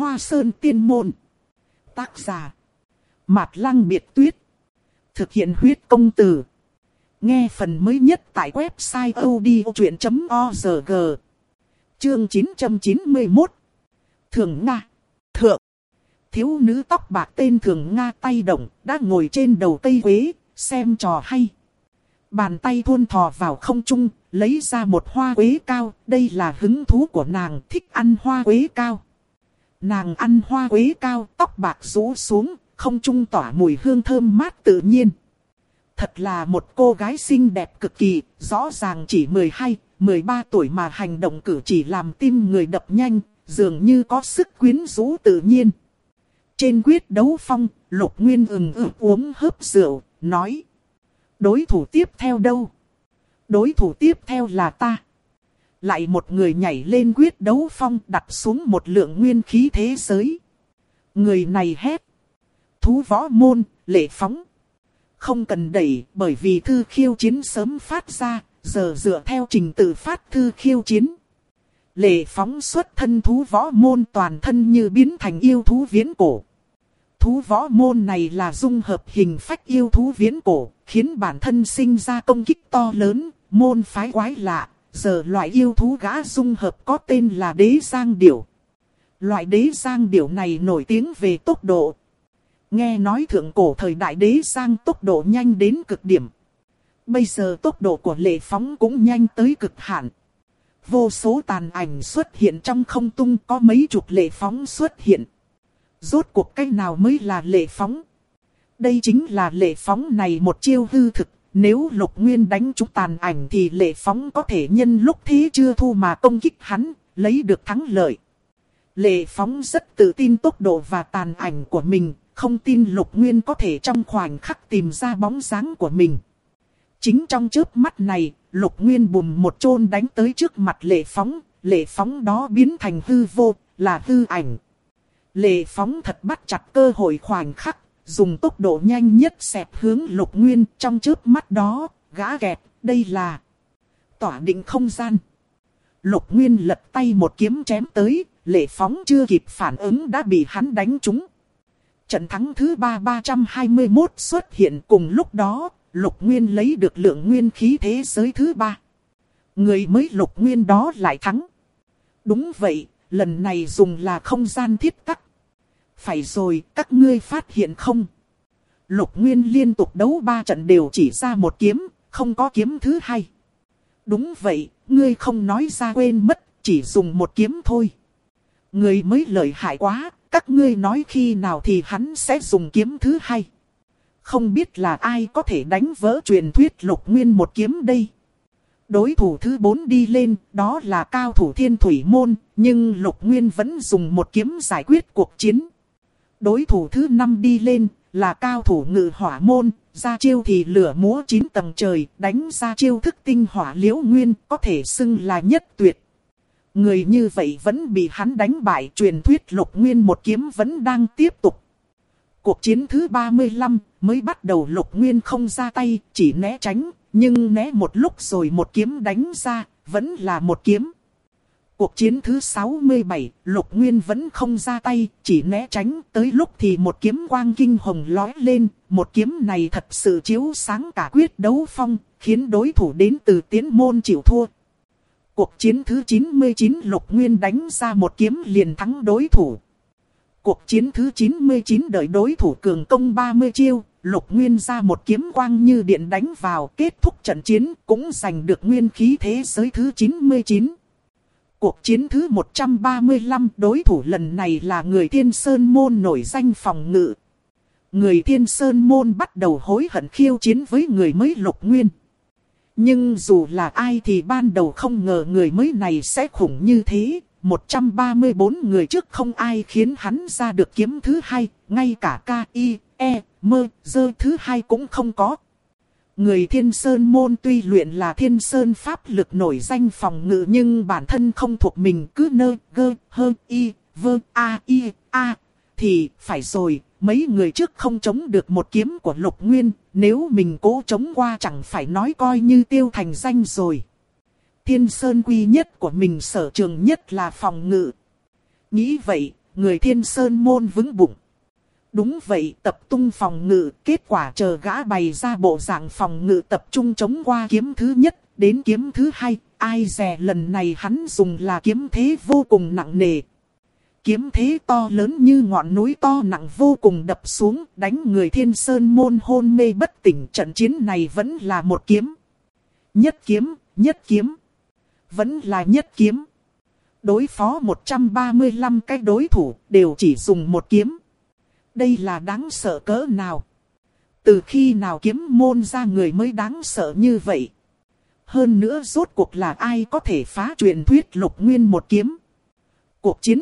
Hoa Sơn Tiên Môn. Tác giả Mạt Lăng Biệt Tuyết. Thực hiện huyết công từ. Nghe phần mới nhất tại website odchuyện.org. Chương 991. Thường Nga. Thượng. Thiếu nữ tóc bạc tên Thường Nga tay động, đã ngồi trên đầu cây quế, xem trò hay. Bàn tay thuôn thò vào không trung, lấy ra một hoa quế cao. Đây là hứng thú của nàng, thích ăn hoa quế cao. Nàng ăn hoa quế cao, tóc bạc rũ xuống, không trung tỏa mùi hương thơm mát tự nhiên. Thật là một cô gái xinh đẹp cực kỳ, rõ ràng chỉ 12, 13 tuổi mà hành động cử chỉ làm tim người đập nhanh, dường như có sức quyến rũ tự nhiên. Trên quyết đấu phong, Lục Nguyên uống hớp rượu, nói: đối thủ tiếp theo đâu? Đối thủ tiếp theo là ta. Lại một người nhảy lên quyết đấu phong, đặt xuống một lượng nguyên khí thế giới. Người này hét: thú võ môn, Lệ Phóng. Không cần đẩy, bởi vì thư khiêu chiến sớm phát ra, giờ dựa theo trình tự phát thư khiêu chiến. Lệ Phóng xuất thân thú võ môn, toàn thân như biến thành yêu thú viễn cổ. Thú võ môn này là dung hợp hình phách yêu thú viễn cổ, khiến bản thân sinh ra công kích to lớn, môn phái quái lạ. Giờ loại yêu thú gã dung hợp có tên là Đế Giang Điểu. Loại Đế Giang Điểu này nổi tiếng về tốc độ. Nghe nói thượng cổ thời đại Đế Giang tốc độ nhanh đến cực điểm. Bây giờ tốc độ của Lệ Phóng cũng nhanh tới cực hạn. Vô số tàn ảnh xuất hiện trong không tung, có mấy chục Lệ Phóng xuất hiện. Rốt cuộc cách nào mới là Lệ Phóng? Đây chính là Lệ Phóng này một chiêu hư thực. Nếu Lục Nguyên đánh trúng tàn ảnh thì Lệ Phóng có thể nhân lúc thế chưa thu mà công kích hắn, lấy được thắng lợi. Lệ Phóng rất tự tin tốc độ và tàn ảnh của mình, không tin Lục Nguyên có thể trong khoảnh khắc tìm ra bóng dáng của mình. Chính trong chớp mắt này, Lục Nguyên bùm một chôn đánh tới trước mặt Lệ Phóng đó biến thành hư vô, là hư ảnh. Lệ Phóng thật bắt chặt cơ hội khoảnh khắc. Dùng tốc độ nhanh nhất xẹp hướng Lục Nguyên, trong chớp mắt đó, gã kẹt, đây là tỏa định không gian. Lục Nguyên lật tay một kiếm chém tới, Lệ Phóng chưa kịp phản ứng đã bị hắn đánh trúng. Trận thắng thứ 321 xuất hiện cùng lúc đó, Lục Nguyên lấy được lượng nguyên khí thế giới thứ 3. Người mới Lục Nguyên đó lại thắng. Đúng vậy, lần này dùng là không gian thiết tắc. Phải rồi, các ngươi phát hiện không? Lục Nguyên liên tục đấu 3 trận đều chỉ ra một kiếm, không có kiếm thứ hai. Đúng vậy, ngươi không nói ra quên mất, chỉ dùng một kiếm thôi. Người mới lợi hại quá, các ngươi nói khi nào thì hắn sẽ dùng kiếm thứ hai. Không biết là ai có thể đánh vỡ truyền thuyết Lục Nguyên một kiếm đây. Đối thủ thứ 4 đi lên, đó là cao thủ Thiên Thủy Môn, nhưng Lục Nguyên vẫn dùng một kiếm giải quyết cuộc chiến. Đối thủ thứ 5 đi lên, là cao thủ Ngự Hỏa Môn, ra chiêu thì lửa múa 9 tầng trời, đánh ra chiêu thức tinh hỏa liễu nguyên, có thể xưng là nhất tuyệt. Người như vậy vẫn bị hắn đánh bại, truyền thuyết Lục Nguyên một kiếm vẫn đang tiếp tục. Cuộc chiến thứ 35, mới bắt đầu Lục Nguyên không ra tay, chỉ né tránh, nhưng né một lúc rồi một kiếm đánh ra, vẫn là một kiếm. Cuộc chiến thứ 67, Lục Nguyên vẫn không ra tay, chỉ né tránh, tới lúc thì một kiếm quang kinh hồng lói lên, một kiếm này thật sự chiếu sáng cả quyết đấu phong, khiến đối thủ đến từ Tiến Môn chịu thua. Cuộc chiến thứ 99, Lục Nguyên đánh ra một kiếm liền thắng đối thủ. Cuộc chiến thứ 99 đợi đối thủ cường công 30 chiêu, Lục Nguyên ra một kiếm quang như điện đánh vào, kết thúc trận chiến, cũng giành được nguyên khí thế giới thứ 99. Cuộc chiến thứ 135, đối thủ lần này là người Thiên Sơn Môn nổi danh phòng ngự. Người Thiên Sơn Môn bắt đầu hối hận khiêu chiến với người mới Lục Nguyên. Nhưng dù là ai thì ban đầu không ngờ người mới này sẽ khủng như thế. 134 người trước không ai khiến hắn ra được kiếm thứ hai, ngay cả K.I.E.M. dơ thứ hai cũng không có. Người Thiên Sơn Môn tuy luyện là Thiên Sơn Pháp lực nổi danh phòng ngự nhưng bản thân không thuộc mình, cứ nơ gơ hơ y vơ a y a thì phải rồi, mấy người trước không chống được một kiếm của Lục Nguyên, nếu mình cố chống qua chẳng phải nói coi như tiêu thành danh rồi. Thiên Sơn quy nhất của mình sở trường nhất là phòng ngự. Nghĩ vậy, người Thiên Sơn môn vững bụng. Đúng vậy, tập trung phòng ngự, kết quả chờ gã bày ra bộ dạng phòng ngự tập trung chống qua kiếm thứ nhất, đến kiếm thứ hai, ai dè lần này hắn dùng là kiếm thế vô cùng nặng nề. Kiếm thế to lớn như ngọn núi to nặng vô cùng đập xuống, đánh người Thiên Sơn môn hôn mê bất tỉnh. Trận chiến này vẫn là một kiếm. Nhất kiếm. Vẫn là nhất kiếm. Đối phó 135 cái đối thủ, đều chỉ dùng một kiếm. Đây là đáng sợ cỡ nào? Từ khi nào kiếm môn ra người mới đáng sợ như vậy? Hơn nữa rốt cuộc là ai có thể phá truyền thuyết Lục Nguyên một kiếm? Cuộc chiến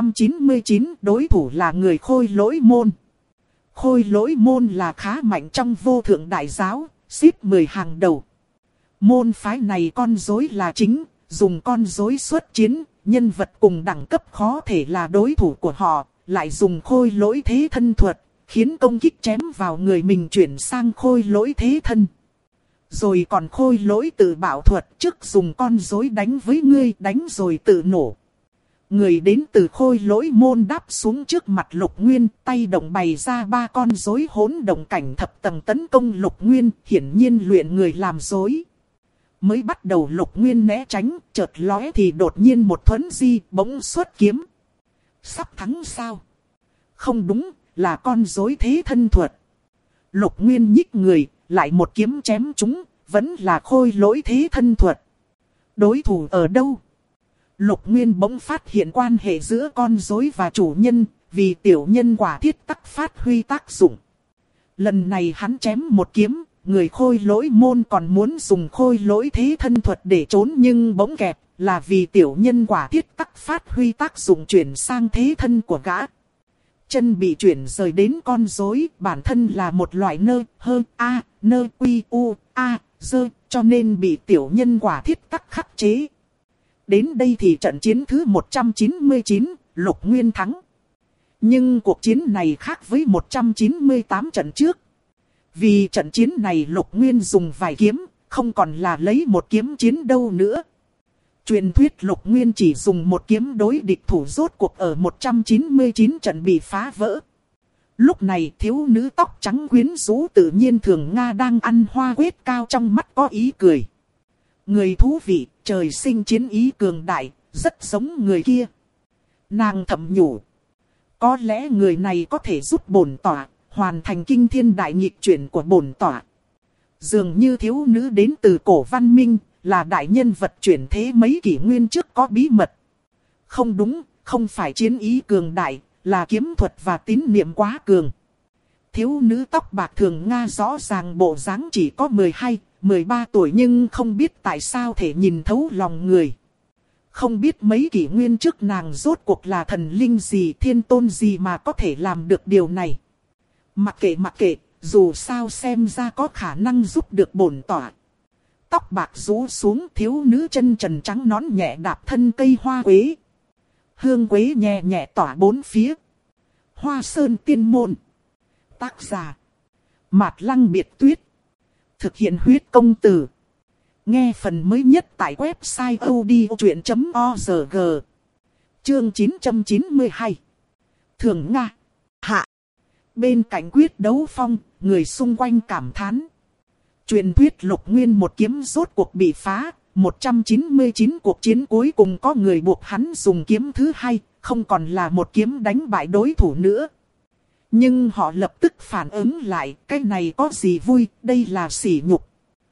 199 đối thủ là người Khôi Lỗi môn. Khôi Lỗi môn là khá mạnh trong vô thượng đại giáo, xếp 10 hàng đầu. Môn phái này con rối là chính, dùng con rối xuất chiến, nhân vật cùng đẳng cấp khó thể là đối thủ của họ, lại dùng khôi lỗi thế thân thuật, khiến công kích chém vào người mình chuyển sang khôi lỗi thế thân. Rồi còn khôi lỗi tự bạo thuật, trước dùng con rối đánh với ngươi, đánh rồi tự nổ. Người đến từ khôi lỗi môn đáp xuống trước mặt Lục Nguyên, tay động bày ra 3 con rối hỗn động cảnh thập tầng tấn công Lục Nguyên, hiển nhiên luyện người làm rối. Mới bắt đầu Lục Nguyên né tránh, chợt lóe thì đột nhiên một thuấn di, bỗng xuất kiếm. Sắp thắng sao? Không đúng, là con rối thế thân thuật. Lục Nguyên nhích người, lại một kiếm chém chúng, vẫn là khôi lỗi thế thân thuật. Đối thủ ở đâu? Lục Nguyên bỗng phát hiện quan hệ giữa con rối và chủ nhân, vì tiểu nhân quả thiết tắc phát huy tác dụng. Lần này hắn chém một kiếm, người khôi lỗi môn còn muốn dùng khôi lỗi thế thân thuật để trốn nhưng bỗng kẹp, là vì tiểu nhân quả thiết tắc phát huy tác dụng chuyển sang thế thân của gã. Chân bị chuyển rời đến con rối, bản thân là một loại nơ quy u a dơ, cho nên bị tiểu nhân quả thiết tắc khắc chế. Đến đây thì trận chiến thứ 199, Lục Nguyên thắng. Nhưng cuộc chiến này khác với 198 trận trước. Vì trận chiến này Lục Nguyên dùng vài kiếm, không còn là lấy một kiếm chiến đâu nữa. Truyền thuyết Lục Nguyên chỉ dùng một kiếm đối địch thủ rốt cuộc ở 199 trận bị phá vỡ. Lúc này thiếu nữ tóc trắng quyến rũ tự nhiên Thường Nga đang ăn hoa quết cao trong mắt có ý cười. Người thú vị, trời sinh chiến ý cường đại, rất giống người kia. Nàng thầm nhủ. Có lẽ người này có thể giúp bổn tọa hoàn thành kinh thiên đại nghịch chuyển của bổn tọa. Dường như thiếu nữ đến từ cổ văn minh, là đại nhân vật chuyển thế mấy kỷ nguyên trước có bí mật. Không đúng, không phải chiến ý cường đại, là kiếm thuật và tín niệm quá cường. Thiếu nữ tóc bạc Thường Nga rõ ràng bộ dáng chỉ có 12, 13 tuổi nhưng không biết tại sao thể nhìn thấu lòng người. Không biết mấy kỷ nguyên trước nàng rốt cuộc là thần linh gì, thiên tôn gì mà có thể làm được điều này. Mặc kệ, dù sao xem ra có khả năng giúp được bổn tọa. Tóc bạc rũ xuống, thiếu nữ chân trần trắng nón nhẹ đạp thân cây hoa quế. Hương quế nhẹ nhẹ tỏa bốn phía. Hoa Sơn Tiên Môn. Tác giả Mạt Lăng Biệt Tuyết. Thực hiện huyết công từ. Nghe phần mới nhất tại website odchuyện.org. Chương 992. Thường Nga. Hạ. Bên cạnh quyết đấu phong, người xung quanh cảm thán. Truyền thuyết Lục Nguyên một kiếm rốt cuộc bị phá, 199 cuộc chiến cuối cùng có người buộc hắn dùng kiếm thứ hai, không còn là một kiếm đánh bại đối thủ nữa. Nhưng họ lập tức phản ứng lại, cái này có gì vui, đây là sỉ nhục.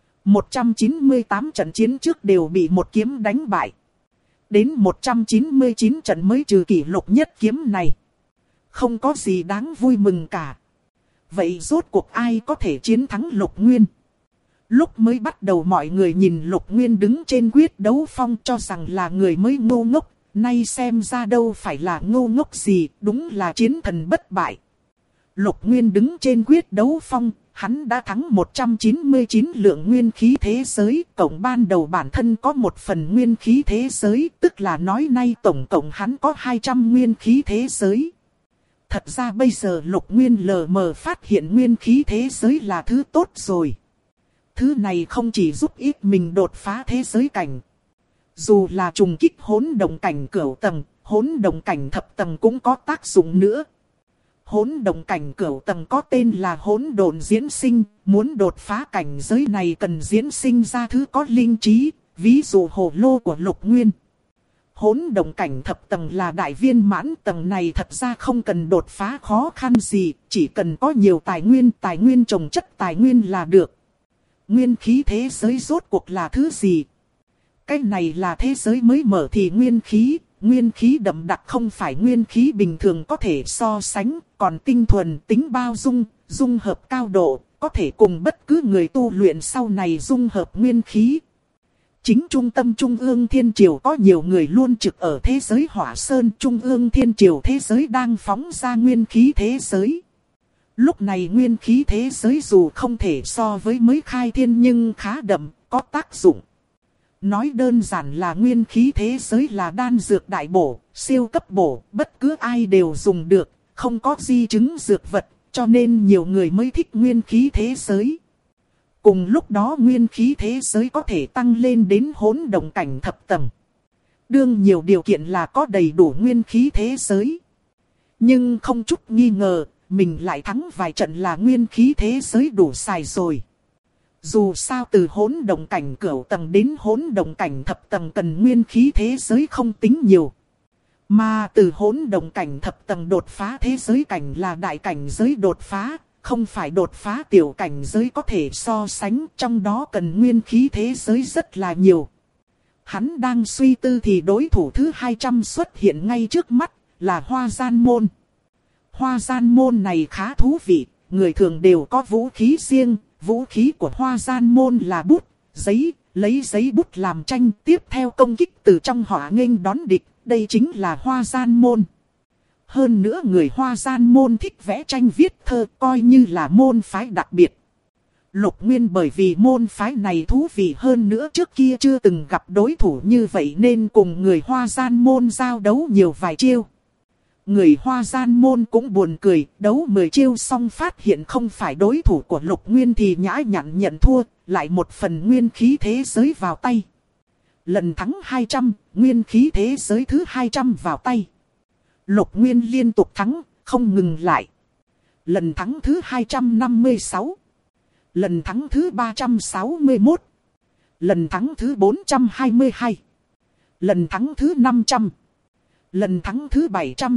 198 trận chiến trước đều bị một kiếm đánh bại. Đến 199 trận mới trừ kỷ lục nhất kiếm này. Không có gì đáng vui mừng cả. Vậy rốt cuộc ai có thể chiến thắng Lục Nguyên? Lúc mới bắt đầu mọi người nhìn Lục Nguyên đứng trên quyết đấu phong cho rằng là người mới ngu ngốc. Nay xem ra đâu phải là ngu ngốc gì, đúng là chiến thần bất bại. Lục Nguyên đứng trên quyết đấu phong, hắn đã thắng 199 lượng nguyên khí thế giới. Cộng ban đầu bản thân có một phần nguyên khí thế giới, tức là nói nay tổng cộng hắn có 200 nguyên khí thế giới. Thật ra bây giờ Lục Nguyên lờ mờ phát hiện nguyên khí thế giới là thứ tốt rồi. Thứ này không chỉ giúp ích mình đột phá thế giới cảnh. Dù là trùng kích hỗn động cảnh cửu tầng, Hỗn động cảnh thập tầng cũng có tác dụng nữa. Hỗn động cảnh cửu tầng có tên là hỗn độn diễn sinh, muốn đột phá cảnh giới này cần diễn sinh ra thứ có linh trí, ví dụ hồ lô của Lục Nguyên. Hỗn động cảnh thập tầng là đại viên mãn, tầng này thật ra không cần đột phá khó khăn gì, chỉ cần có nhiều tài nguyên trồng chất tài nguyên là được. Nguyên khí thế giới rốt cuộc là thứ gì? Cái này là thế giới mới mở thì nguyên khí đậm đặc không phải nguyên khí bình thường có thể so sánh, còn tinh thuần, tính bao dung, dung hợp cao độ, có thể cùng bất cứ người tu luyện sau này dung hợp nguyên khí. Chính trung tâm Trung ương Thiên Triều có nhiều người luôn trực ở thế giới Hỏa Sơn, Trung ương Thiên Triều thế giới đang phóng ra nguyên khí thế giới. Lúc này nguyên khí thế giới dù không thể so với mới khai thiên nhưng khá đậm, có tác dụng. Nói đơn giản là nguyên khí thế giới là đan dược đại bổ, siêu cấp bổ, bất cứ ai đều dùng được, không có di chứng dược vật, cho nên nhiều người mới thích nguyên khí thế giới. Cùng lúc đó nguyên khí thế giới có thể tăng lên đến hỗn động cảnh thập tầng. Đương nhiều điều kiện là có đầy đủ nguyên khí thế giới. Nhưng không chút nghi ngờ, mình lại thắng vài trận là nguyên khí thế giới đủ xài rồi. Dù sao từ hỗn động cảnh cửu tầng đến hỗn động cảnh thập tầng cần nguyên khí thế giới không tính nhiều. Mà từ hỗn động cảnh thập tầng đột phá thế giới cảnh là đại cảnh giới đột phá, không phải đột phá tiểu cảnh giới có thể so sánh, trong đó cần nguyên khí thế giới rất là nhiều. Hắn đang suy tư thì đối thủ thứ 200 xuất hiện ngay trước mắt, là Hoa Gian Môn. Hoa Gian Môn này khá thú vị, người thường đều có vũ khí riêng. Vũ khí của Hoa Gian Môn là bút, giấy, lấy giấy bút làm tranh, tiếp theo công kích từ trong hỏa nghênh đón địch, đây chính là Hoa Gian Môn. Hơn nữa người Hoa Gian Môn thích vẽ tranh viết thơ, coi như là môn phái đặc biệt. Lục Nguyên bởi vì môn phái này thú vị hơn nữa trước kia chưa từng gặp đối thủ như vậy nên cùng người Hoa Gian Môn giao đấu nhiều vài chiêu. Người Hoa Gian Môn cũng buồn cười, đấu 10 chiêu xong phát hiện không phải đối thủ của Lục Nguyên thì nhã nhặn nhận thua, lại một phần nguyên khí thế giới vào tay. Lần thắng 200, nguyên khí thế giới thứ 200 vào tay. Lục Nguyên liên tục thắng, không ngừng lại. Lần thắng thứ 256. Lần thắng thứ 361. Lần thắng thứ 422. Lần thắng thứ 500. Lần thắng thứ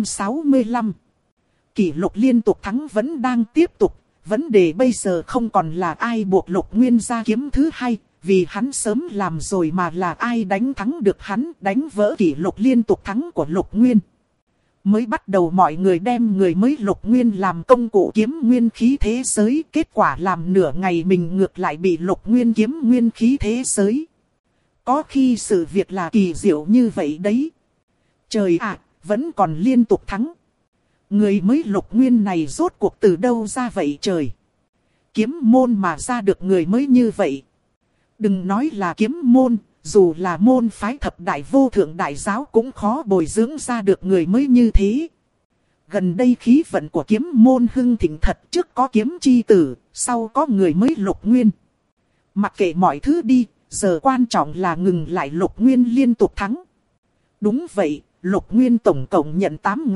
765. Kỷ lục liên tục thắng vẫn đang tiếp tục. Vấn đề bây giờ không còn là ai buộc Lục Nguyên ra kiếm thứ hai, vì hắn sớm làm rồi, mà là ai đánh thắng được hắn, đánh vỡ kỷ lục liên tục thắng của Lục Nguyên. Mới bắt đầu mọi người đem người mới Lục Nguyên làm công cụ kiếm nguyên khí thế giới, kết quả làm nửa ngày mình ngược lại bị Lục Nguyên kiếm nguyên khí thế giới. Có khi sự việc là kỳ diệu như vậy đấy. Trời ạ, vẫn còn liên tục thắng. Người mới Lục Nguyên này rốt cuộc từ đâu ra vậy trời? Kiếm môn mà ra được người mới như vậy. Đừng nói là kiếm môn, dù là môn phái thập đại vô thượng đại giáo cũng khó bồi dưỡng ra được người mới như thế. Gần đây khí vận của kiếm môn hưng thịnh thật, trước có kiếm chi tử, sau có người mới Lục Nguyên. Mặc kệ mọi thứ đi, giờ quan trọng là ngừng lại Lục Nguyên liên tục thắng. Đúng vậy. Lục Nguyên tổng cộng nhận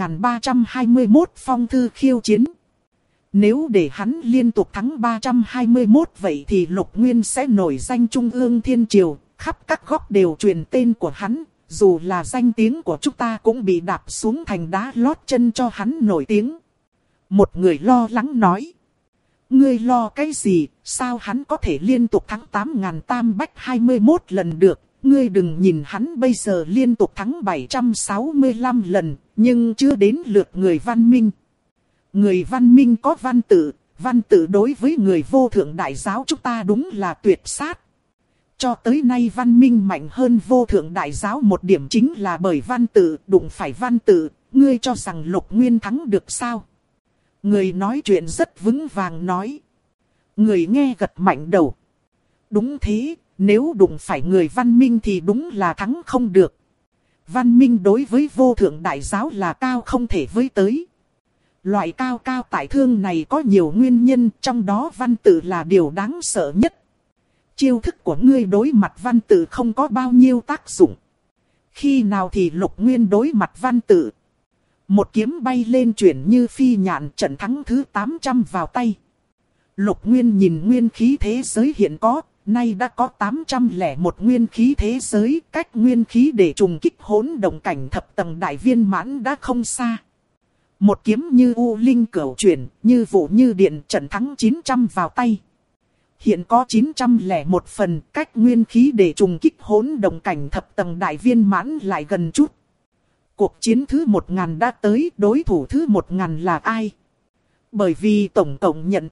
8.321 phong thư khiêu chiến. Nếu để hắn liên tục thắng 321 vậy thì Lục Nguyên sẽ nổi danh Trung ương Thiên Triều, khắp các góc đều truyền tên của hắn, dù là danh tiếng của chúng ta cũng bị đạp xuống thành đá lót chân cho hắn nổi tiếng. Một người lo lắng nói. Ngươi lo cái gì, sao hắn có thể liên tục thắng 8.321 lần được? Ngươi đừng nhìn hắn bây giờ liên tục thắng 765 lần, nhưng chưa đến lượt người văn minh. Người văn minh có văn tự đối với người vô thượng đại giáo chúng ta đúng là tuyệt sát. Cho tới nay văn minh mạnh hơn vô thượng đại giáo một điểm chính là bởi văn tự, đụng phải văn tự, ngươi cho rằng Lục Nguyên thắng được sao? Người nói chuyện rất vững vàng nói. Người nghe gật mạnh đầu. Đúng thế. Nếu đụng phải người văn minh thì đúng là thắng không được. Văn minh đối với vô thượng đại giáo là cao không thể với tới. Loại cao cao tại thương này có nhiều nguyên nhân, trong đó văn tự là điều đáng sợ nhất. Chiêu thức của ngươi đối mặt văn tự không có bao nhiêu tác dụng. Khi nào thì Lục Nguyên đối mặt văn tự. Một kiếm bay lên chuyển như phi nhạn, trận thắng thứ 800 vào tay. Lục Nguyên nhìn nguyên khí thế giới hiện có, nay đã có 801 nguyên khí thế giới, cách nguyên khí để trùng kích hỗn động cảnh thập tầng đại viên mãn đã không xa. Một kiếm như u linh cửu chuyển, như vụ như điện, trận thắng 900 vào tay. Hiện có 901 phần, cách nguyên khí để trùng kích hỗn động cảnh thập tầng đại viên mãn lại gần chút. Cuộc chiến thứ 1000 đã tới, đối thủ thứ 1000 là ai? Bởi vì tổng cộng nhận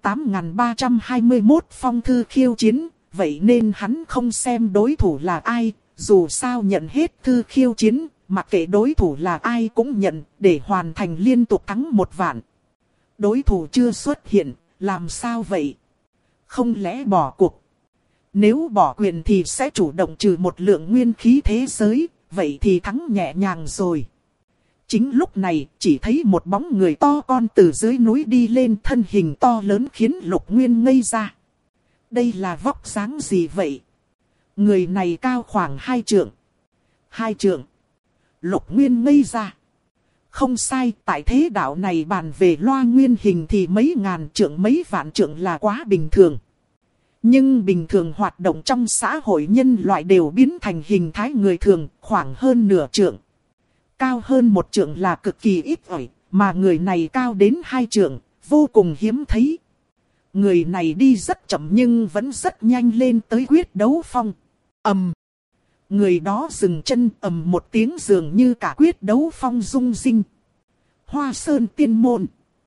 8321 phong thư khiêu chiến, vậy nên hắn không xem đối thủ là ai, dù sao nhận hết thư khiêu chiến, mặc kệ đối thủ là ai cũng nhận, để hoàn thành liên tục thắng 1 vạn. Đối thủ chưa xuất hiện, làm sao vậy? Không lẽ bỏ cuộc? Nếu bỏ quyền thì sẽ chủ động trừ một lượng nguyên khí thế giới, vậy thì thắng nhẹ nhàng rồi. Chính lúc này, chỉ thấy một bóng người to con từ dưới núi đi lên, thân hình to lớn khiến Lục Nguyên ngây ra. Đây là vóc dáng gì vậy? Người này cao khoảng 2 trượng. 2 trượng. Lục Nguyên ngây ra. Không sai, tại thế đạo này bàn về loa nguyên hình thì mấy ngàn trượng mấy vạn trượng là quá bình thường. Nhưng bình thường hoạt động trong xã hội nhân loại đều biến thành hình thái người thường, khoảng hơn nửa trượng. Cao hơn 1 trượng là cực kỳ ít ỏi, mà người này cao đến 2 trượng, vô cùng hiếm thấy. Người này đi rất chậm nhưng vẫn rất nhanh lên tới quyết đấu phong. Ầm. Người đó dừng chân, ầm một tiếng, dường như cả quyết đấu phong rung rinh. Hoa Sơn Tiên Môn.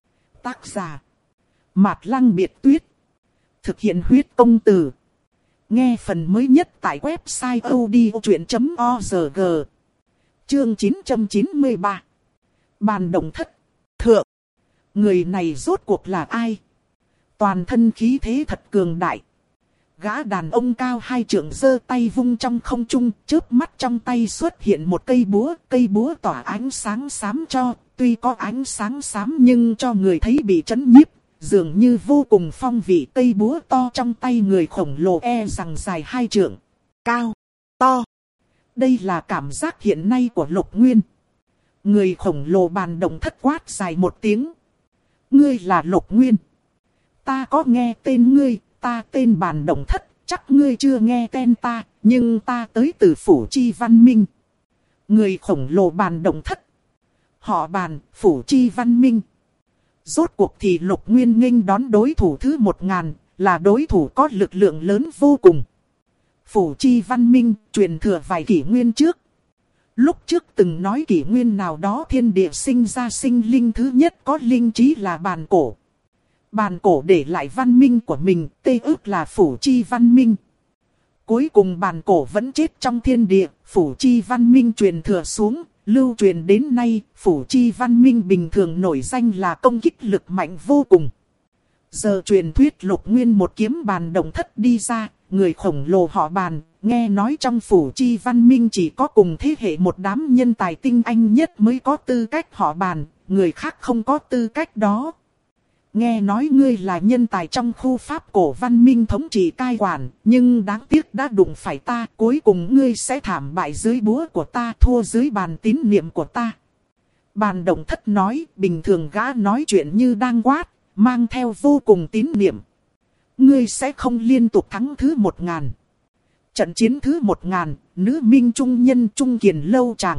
Tác giả: Mạt Lăng Biệt Tuyết. Thực hiện huyết công từ. Nghe phần mới nhất tại website odchuyện.org. Chương 993. Bàn đồng thất. Thượng. Người này rốt cuộc là ai? Toàn thân khí thế thật cường đại. Gã đàn ông cao 2 trượng giơ tay vung trong không trung, chớp mắt trong tay xuất hiện một cây búa tỏa ánh sáng xám cho, tuy có ánh sáng xám nhưng cho người thấy bị chấn nhiếp, dường như vô cùng phong vị. Cây búa to trong tay người khổng lồ rằng dài 2 trượng, cao, to. Đây là cảm giác hiện nay của Lục Nguyên. Người khổng lồ bàn động thất quát dài một tiếng. Ngươi là Lục Nguyên. Ta có nghe tên ngươi, ta tên bàn động thất, chắc ngươi chưa nghe tên ta, nhưng ta tới từ Phủ Chi Văn Minh. Người khổng lồ bàn động thất. Họ Bàn, Phủ Chi Văn Minh. Rốt cuộc thì Lục Nguyên nghênh đón đối thủ thứ 1000, là đối thủ có lực lượng lớn vô cùng. Phủ Chi Văn Minh truyền thừa vài kỷ nguyên trước. Lúc trước từng nói kỷ nguyên nào đó thiên địa sinh ra sinh linh thứ nhất có linh trí là bàn cổ. Bàn cổ để lại văn minh của mình, tê ước là Phủ Chi Văn Minh. Cuối cùng bàn cổ vẫn chết trong thiên địa, Phủ Chi Văn Minh truyền thừa xuống, lưu truyền đến nay. Phủ Chi Văn Minh bình thường nổi danh là công kích lực mạnh vô cùng. Giờ truyền thuyết Lục Nguyên một kiếm bàn động thất đi ra, người khổng lồ họ Bàn, nghe nói trong Phủ Chi Văn Minh chỉ có cùng thế hệ một đám nhân tài tinh anh nhất mới có tư cách họ Bàn, người khác không có tư cách đó. Nghe nói ngươi là nhân tài trong khu pháp cổ văn minh thống trị cai quản, nhưng đáng tiếc đã đụng phải ta, cuối cùng ngươi sẽ thảm bại dưới búa của ta, thua dưới bàn tín niệm của ta. Bàn động thất nói, bình thường gã nói chuyện như đang quát, mang theo vô cùng tín niệm. Ngươi sẽ không liên tục thắng thứ 1000. Trận chiến thứ 1000, nữ minh trung nhân trung kiền lâu tràng.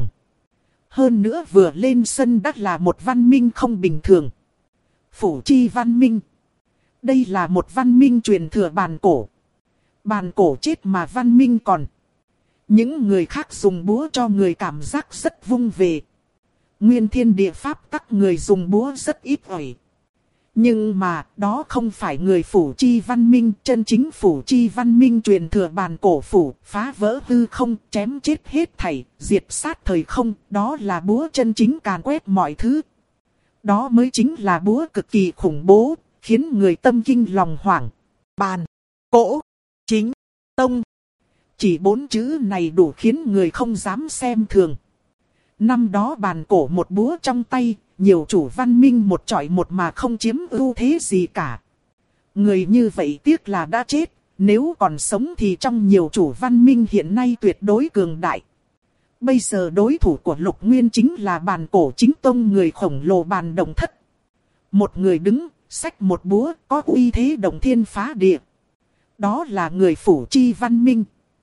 Hơn nữa vừa lên sân đã là một văn minh không bình thường. Phủ Chi Văn Minh. Đây là một văn minh truyền thừa bàn cổ. Bàn cổ chết mà văn minh còn. Những người khác dùng búa cho người cảm giác rất vung về. Nguyên thiên địa pháp tắc người dùng búa rất ít ỏi. Nhưng mà đó không phải người Phủ Chi Văn Minh. Chân chính Phủ Chi Văn Minh truyền thừa bàn cổ phủ, phá vỡ hư không, chém chết hết thảy, diệt sát thời không. Đó là búa chân chính càn quét mọi thứ. Đó mới chính là búa cực kỳ khủng bố, khiến người tâm kinh lòng hoảng. Bàn, cổ, chính, tông. Chỉ 4 chữ này đủ khiến người không dám xem thường. Năm đó bàn cổ một búa trong tay, nhiều chủ văn minh một chọi một mà không chiếm ưu thế gì cả. Người như vậy tiếc là đã chết, nếu còn sống thì trong nhiều chủ văn minh hiện nay tuyệt đối cường đại. Bây giờ đối thủ của Lục Nguyên chính là Bàn Cổ Chính Tông, người khổng lồ Bàn Đồng Thất. Một người đứng, xách một búa, có uy thế động thiên phá địa. Đó là người Phủ Chi Văn Minh.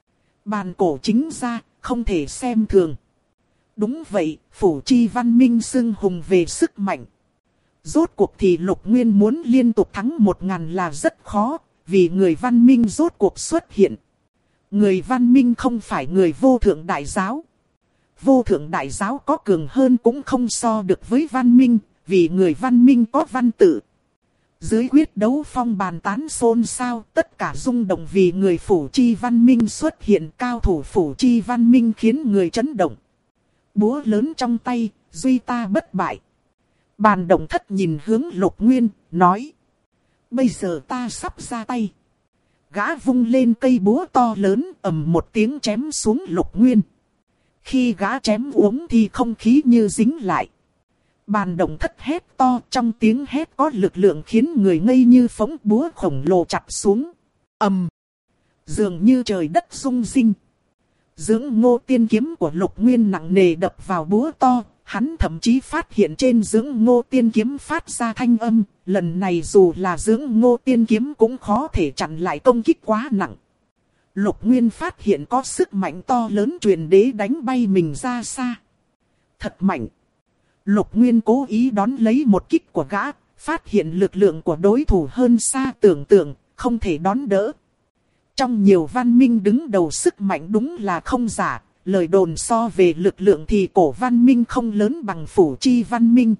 Bàn Cổ Chính gia, không thể xem thường. Đúng vậy, Phủ Chi Văn Minh xưng hùng về sức mạnh. Rốt cuộc thì Lục Nguyên muốn liên tục thắng 1000 là rất khó, vì người Văn Minh rốt cuộc xuất hiện. Người Văn Minh không phải người Vô Thượng Đại Giáo. Vô Thượng Đại Giáo có cường hơn cũng không so được với Văn Minh, vì người Văn Minh có văn tự. Dưới quyết đấu phong bàn tán xôn xao, tất cả rung động vì người Phủ Chi Văn Minh xuất hiện, cao thủ Phủ Chi Văn Minh khiến người chấn động. Búa lớn trong tay, duy ta bất bại. Bàn Đồng Thất nhìn hướng Lục Nguyên, nói. Bây giờ ta sắp ra tay. Gã vung lên cây búa to lớn, ầm một tiếng chém xuống Lục Nguyên. Khi gã chém uống thì không khí như dính lại. Bàn Đồng Thất hét to, trong tiếng hét có lực lượng khiến người ngây như phóng, búa khổng lồ chặt xuống. Ầm. Dường như trời đất rung rinh. Dưỡng Ngô Tiên kiếm của Lục Nguyên nặng nề đập vào búa to. Hắn thậm chí phát hiện trên Dưỡng Ngô Tiên kiếm phát ra thanh âm. Lần này dù là Dưỡng Ngô Tiên kiếm cũng khó thể chặn lại công kích quá nặng. Lục Nguyên phát hiện có sức mạnh to lớn truyền đế đánh bay mình ra xa. Thật mạnh. Lục Nguyên cố ý đón lấy một kích của gã, phát hiện lực lượng của đối thủ hơn xa tưởng tượng, không thể đón đỡ. Trong nhiều văn minh đứng đầu sức mạnh đúng là không giả, lời đồn so về lực lượng thì cổ văn minh không lớn bằng Phủ Chi Văn Minh.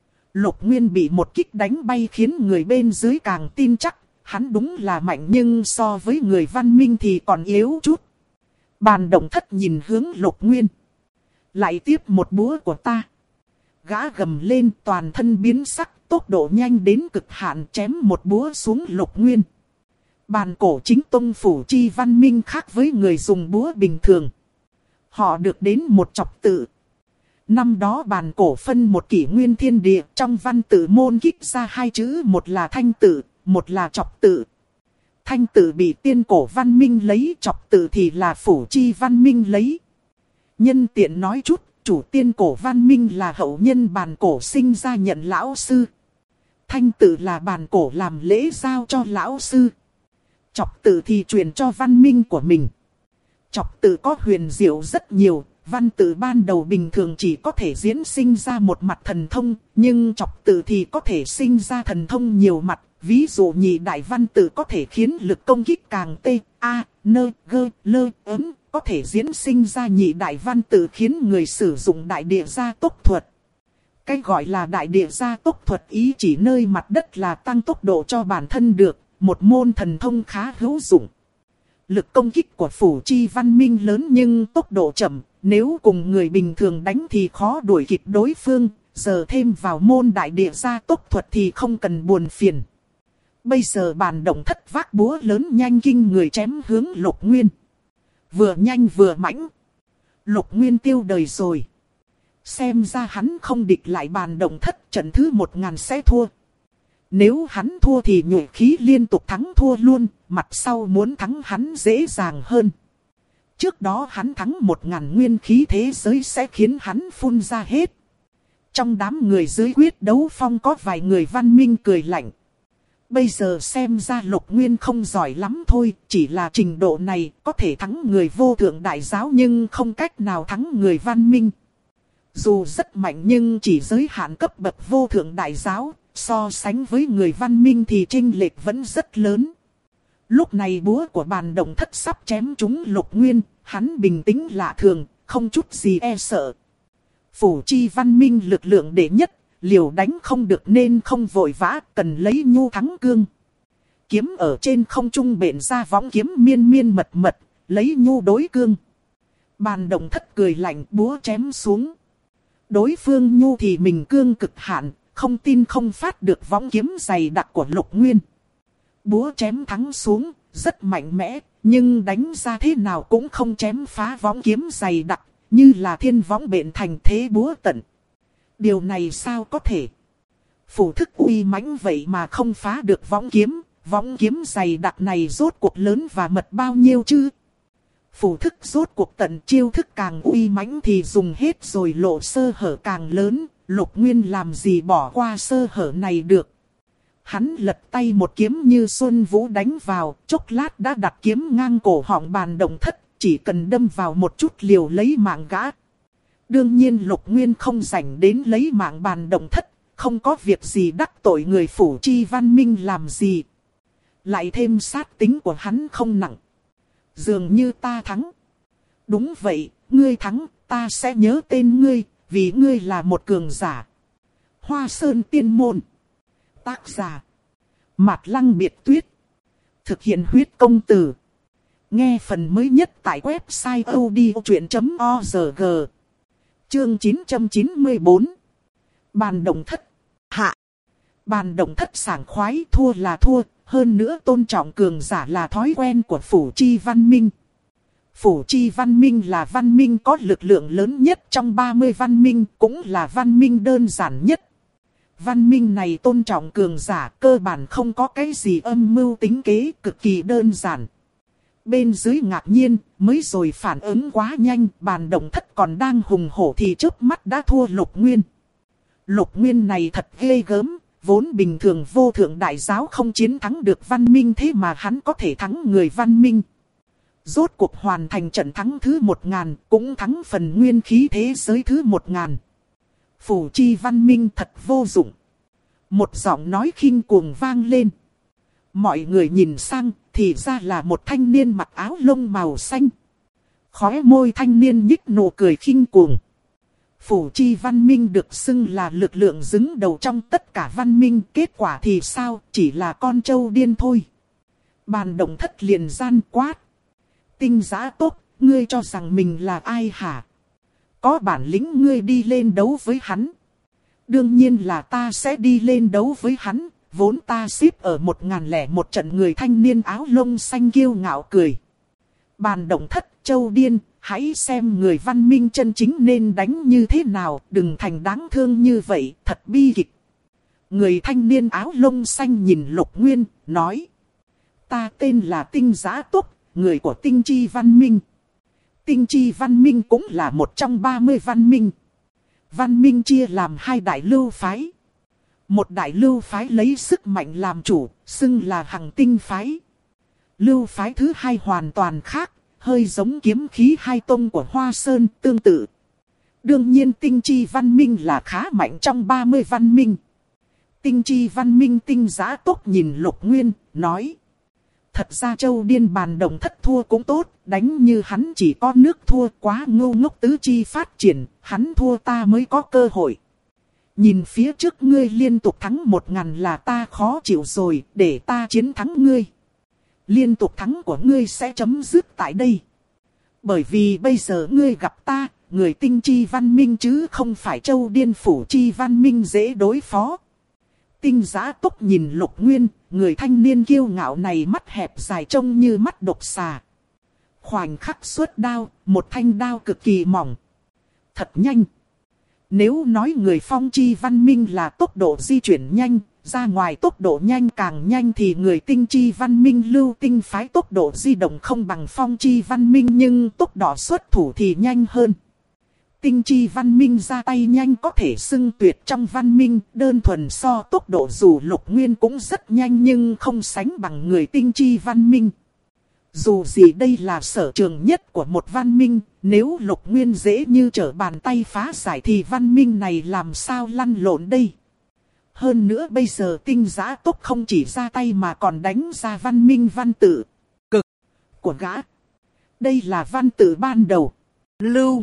Lục Nguyên bị một kích đánh bay khiến người bên dưới càng tin chắc, hắn đúng là mạnh nhưng so với người văn minh thì còn yếu chút. Bàn Đồng Thất nhìn hướng Lục Nguyên. Lại tiếp một búa của ta. Gã gầm lên, toàn thân biến sắc, tốc độ nhanh đến cực hạn, chém một búa xuống Lục Nguyên. Bàn Cổ Chính Tông Phủ Chi Văn Minh khác với người dùng búa bình thường. Họ được đến một chọc tự. Năm đó Bàn Cổ phân một kỷ nguyên thiên địa, trong văn tự môn kích ra hai chữ, một là thanh tự, một là chọc tự. Thanh tự bị Tiên Cổ Văn Minh lấy, chọc tự thì là Phủ Chi Văn Minh lấy. Nhân tiện nói chút, chủ Tiên Cổ Văn Minh là hậu nhân Bàn Cổ sinh ra nhận lão sư. Thanh tự là Bàn Cổ làm lễ giao cho lão sư. Chọc tự thì truyền cho văn minh của mình. Chọc tự có huyền diệu rất nhiều, văn tự ban đầu bình thường chỉ có thể diễn sinh ra một mặt thần thông, nhưng chọc tự thì có thể sinh ra thần thông nhiều mặt. Ví dụ nhị đại văn tự có thể khiến lực công kích càng t, a, n, g, l, ấn, có thể diễn sinh ra nhị đại văn tự khiến người sử dụng đại địa gia tốc thuật. Cái gọi là đại địa gia tốc thuật ý chỉ nơi mặt đất là tăng tốc độ cho bản thân được, một môn thần thông khá hữu dụng. Lực công kích của Phủ Chi Văn Minh lớn nhưng tốc độ chậm, nếu cùng người bình thường đánh thì khó đuổi kịp đối phương, giờ thêm vào môn đại địa gia tốc thuật thì không cần buồn phiền. Bây giờ Bàn Đồng Thất vác búa lớn nhanh kinh người chém hướng Lục Nguyên. Vừa nhanh vừa mãnh. Lục Nguyên tiêu đời rồi. Xem ra hắn không địch lại Bàn Đồng Thất, trận thứ 1000 sẽ thua. Nếu hắn thua thì nhuệ khí liên tục thắng thua luôn, mặt sau muốn thắng hắn dễ dàng hơn. Trước đó hắn thắng 1000 nguyên khí thế giới sẽ khiến hắn phun ra hết. Trong đám người dưới quyết đấu phong có vài người văn minh cười lạnh. Bây giờ xem ra Lục Nguyên không giỏi lắm thôi, chỉ là trình độ này có thể thắng người Vô Thượng Đại Giáo nhưng không cách nào thắng người văn minh. Dù rất mạnh nhưng chỉ giới hạn cấp bậc Vô Thượng Đại Giáo, so sánh với người văn minh thì chênh lệch vẫn rất lớn. Lúc này búa của Bàn Đồng Thất sắp chém trúng Lục Nguyên, hắn bình tĩnh lạ thường, không chút gì e sợ. Phủ Chi Văn Minh lực lượng đệ nhất, liều đánh không được nên không vội vã, cần lấy nhu thắng cương. Kiếm ở trên không trung bện ra võng kiếm miên miên mật mật, lấy nhu đối cương. Bàn Đồng Thất cười lạnh, búa chém xuống. Đối phương nhu thì mình cương cực hạn, không tin không phát được võng kiếm dày đặc của Lục Nguyên. Búa chém thắng xuống, rất mạnh mẽ, nhưng đánh ra thế nào cũng không chém phá võng kiếm dày đặc, như là thiên võng bện thành thế búa tận. Điều này sao có thể? Phủ thức uy mãnh vậy mà không phá được võng kiếm dày đặc này rốt cuộc lớn và mật bao nhiêu chứ? Phủ thức rốt cuộc tận chiêu thức càng uy mãnh thì dùng hết rồi lộ sơ hở càng lớn, Lục Nguyên làm gì bỏ qua sơ hở này được. Hắn lật tay một kiếm như xuân vũ đánh vào, chốc lát đã đặt kiếm ngang cổ họng Bàn Đồng Thất, chỉ cần đâm vào một chút liều lấy mạng gã. Đương nhiên Lục Nguyên không rảnh đến lấy mạng Bàn Đồng Thất, không có việc gì đắc tội người Phủ Chi Văn Minh làm gì. Lại thêm sát tính của hắn không nặng. Dường như ta thắng. Đúng vậy, ngươi thắng, ta sẽ nhớ tên ngươi, vì ngươi là một cường giả. Hoa Sơn Tiên Môn. Tác giả. Mạt Lăng Biệt Tuyết. Thực hiện huyết công từ. Nghe phần mới nhất tại website odchuyện.org. Chương 994. Bàn Đồng Thất. Hạ. Bàn Đồng Thất sảng khoái, thua là thua, hơn nữa tôn trọng cường giả là thói quen của Phủ Chi Văn Minh. Phủ Chi Văn Minh là văn minh có lực lượng lớn nhất trong 30 văn minh, cũng là văn minh đơn giản nhất. Văn minh này tôn trọng cường giả, cơ bản không có cái gì âm mưu tính kế, cực kỳ đơn giản. Bên dưới ngạc nhiên, mới rồi phản ứng quá nhanh, Bàn Đồng Thất còn đang hùng hổ thì chớp mắt đã thua Lục Nguyên. Lục Nguyên này thật ghê gớm, vốn bình thường vô thượng đại giáo không chiến thắng được văn minh, thế mà hắn có thể thắng người văn minh. Rốt cuộc hoàn thành trận thắng thứ 1000, cũng thắng phần nguyên khí thế giới thứ 1000. Phủ Chi Văn Minh thật vô dụng. Một giọng nói khinh cuồng vang lên. Mọi người nhìn sang, thì ra là một thanh niên mặc áo lông màu xanh. Khóe môi thanh niên nhích nụ cười khinh cuồng. Phủ Chi Văn Minh được xưng là lực lượng đứng đầu trong tất cả văn minh, kết quả thì sao, chỉ là con trâu điên thôi. Bàn Đồng Thất liền gian quát. Tinh Giã Tốt, ngươi cho rằng mình là ai hả? Có bản lĩnh ngươi đi lên đấu với hắn. Đương nhiên là ta sẽ đi lên đấu với hắn, vốn ta xếp ở 1001 trận. Người thanh niên áo lông xanh kiêu ngạo cười. Bàn Đồng Thất, Châu Điên, hãy xem người văn minh chân chính nên đánh như thế nào, đừng thành đáng thương như vậy, thật bi kịch. Người thanh niên áo lông xanh nhìn Lục Nguyên, nói. Ta tên là Tinh Giã Tốt, người của Tinh Chi Văn Minh. Tinh Chi Văn Minh cũng là một trong 30 văn minh. Văn minh chia làm 2 đại lưu phái. Một đại lưu phái lấy sức mạnh làm chủ, xưng là Hằng Tinh phái. Lưu phái thứ 2 hoàn toàn khác, hơi giống Kiếm Khí Hai Tông của Hoa Sơn, tương tự. Đương nhiên Tinh Chi Văn Minh là khá mạnh trong 30 văn minh. Tinh Chi Văn Minh Tinh Giã Tốt nhìn Lục Nguyên, nói. Thật ra Châu Điên Bàn Đồng Thất thua cũng tốt, đánh như hắn chỉ có nước thua, quá ngu ngốc tứ chi phát triển, hắn thua ta mới có cơ hội. Nhìn phía trước ngươi liên tục thắng 1000 là ta khó chịu rồi, để ta chiến thắng ngươi. Liên tục thắng của ngươi sẽ chấm dứt tại đây. Bởi vì bây giờ ngươi gặp ta, người Tinh Chi Văn Minh chứ không phải Châu Điên Phủ Chi Văn Minh dễ đối phó. Tinh Giã Tốt nhìn Lục Nguyên, người thanh niên kiêu ngạo này mắt hẹp dài trông như mắt độc xà. Khoảnh khắc xuất đao, một thanh đao cực kỳ mỏng. Thật nhanh. Nếu nói người Phong Chi Văn Minh là tốc độ di chuyển nhanh, ra ngoài tốc độ nhanh càng nhanh thì người Tinh Chi Văn Minh Lưu Tinh phái tốc độ di động không bằng Phong Chi Văn Minh nhưng tốc độ xuất thủ thì nhanh hơn. Tinh Chi Văn Minh ra tay nhanh có thể xưng tuyệt trong văn minh, đơn thuần so tốc độ dù Lục Nguyên cũng rất nhanh nhưng không sánh bằng người Tinh Chi Văn Minh. Dù gì đây là sở trường nhất của một văn minh, nếu Lục Nguyên dễ như trở bàn tay phá giải thì văn minh này làm sao lăn lộn đây. Hơn nữa bây giờ Tinh Giã Tốt không chỉ ra tay mà còn đánh ra văn minh văn tự cực của gã. Đây là văn tự ban đầu. Lưu.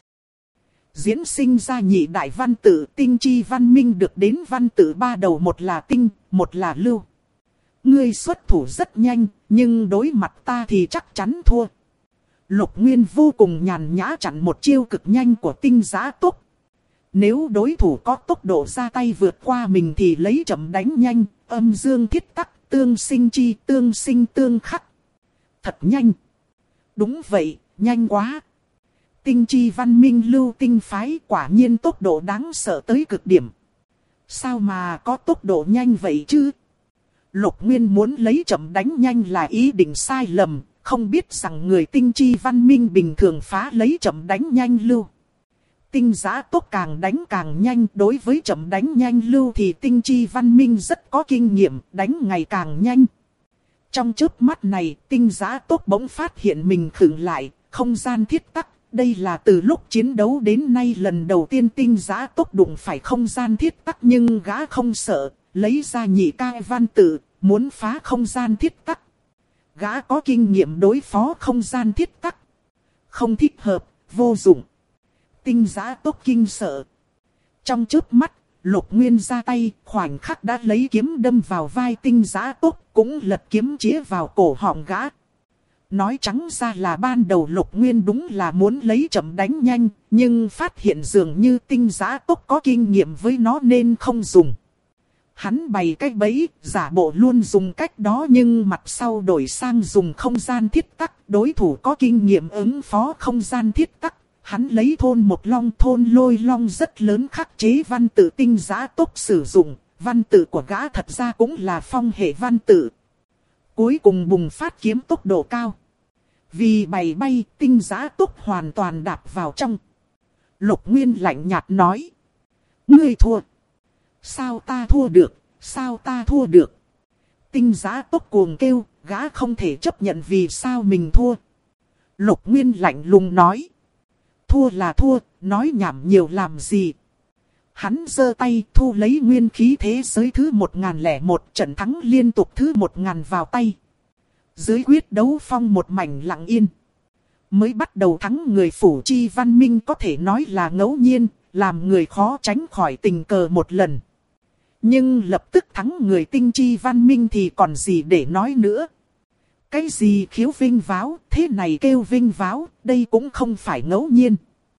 Diễn sinh ra nhị đại văn tự. Tinh Chi Văn Minh được đến văn tự 3 đầu, một là tinh, một là lưu. Ngươi xuất thủ rất nhanh, nhưng đối mặt ta thì chắc chắn thua. Lục Nguyên vô cùng nhàn nhã chặn một chiêu cực nhanh của Tinh Giã Tốt. Nếu đối thủ có tốc độ ra tay vượt qua mình thì lấy chậm đánh nhanh, âm dương thiết tắc, tương sinh chi, tương sinh tương khắc. Thật nhanh. Đúng vậy, nhanh quá. Tinh Chi Văn Minh Lưu Tinh phái quả nhiên tốc độ đáng sợ tới cực điểm. Sao mà có tốc độ nhanh vậy chứ? Lục Nguyên muốn lấy chậm đánh nhanh là ý định sai lầm, không biết rằng người tinh chi văn minh bình thường phá lấy chậm đánh nhanh lưu. Tinh giã tốc càng đánh càng nhanh, đối với chậm đánh nhanh lưu thì tinh chi văn minh rất có kinh nghiệm, đánh ngày càng nhanh. Trong chớp mắt này, tinh giã tốc bỗng phát hiện mình khựng lại, không gian thiết tắc. Đây là từ lúc chiến đấu đến nay lần đầu tiên tinh giã tốc đụng phải không gian thiết tắc, nhưng gã không sợ, lấy ra nhị cai văn tự, muốn phá không gian thiết tắc. Gã có kinh nghiệm đối phó không gian thiết tắc. Không thích hợp, vô dụng. Tinh giã tốc kinh sợ. Trong chớp mắt, Lục Nguyên ra tay, khoảnh khắc đã lấy kiếm đâm vào vai tinh giã tốc, cũng lật kiếm chĩa vào cổ họng gã. Nói trắng ra là ban đầu Lục Nguyên đúng là muốn lấy chậm đánh nhanh, nhưng phát hiện dường như tinh giã tốc có kinh nghiệm với nó nên không dùng. Hắn bày cách bẫy, giả bộ luôn dùng cách đó nhưng mặt sau đổi sang dùng không gian thiết tắc. Đối thủ có kinh nghiệm ứng phó không gian thiết tắc. Hắn lấy thôn một long thôn lôi long rất lớn khắc chế văn tự tinh giã tốc sử dụng. Văn tự của gã thật ra cũng là phong hệ văn tự. Cuối cùng bùng phát kiếm tốc độ cao. Vì bày bay tinh giã tốc hoàn toàn đạp vào trong. Lục Nguyên lạnh nhạt nói. Ngươi thua. Sao ta thua được, sao ta thua được. Tinh giã tốc cuồng kêu, gã không thể chấp nhận vì sao mình thua. Lục Nguyên lạnh lùng nói. Thua là thua, nói nhảm nhiều làm gì. Hắn giơ tay thu lấy nguyên khí thế giới thứ 1001, trận thắng liên tục thứ 1000 vào tay. Dưới quyết đấu phong một mảnh lặng yên. Mới bắt đầu thắng người phủ chi văn minh có thể nói là ngẫu nhiên, làm người khó tránh khỏi tình cờ một lần. Nhưng lập tức thắng người tinh chi văn minh thì còn gì để nói nữa. Cái gì khiếu vinh váo, thế này kêu vinh váo, đây cũng không phải ngẫu nhiên.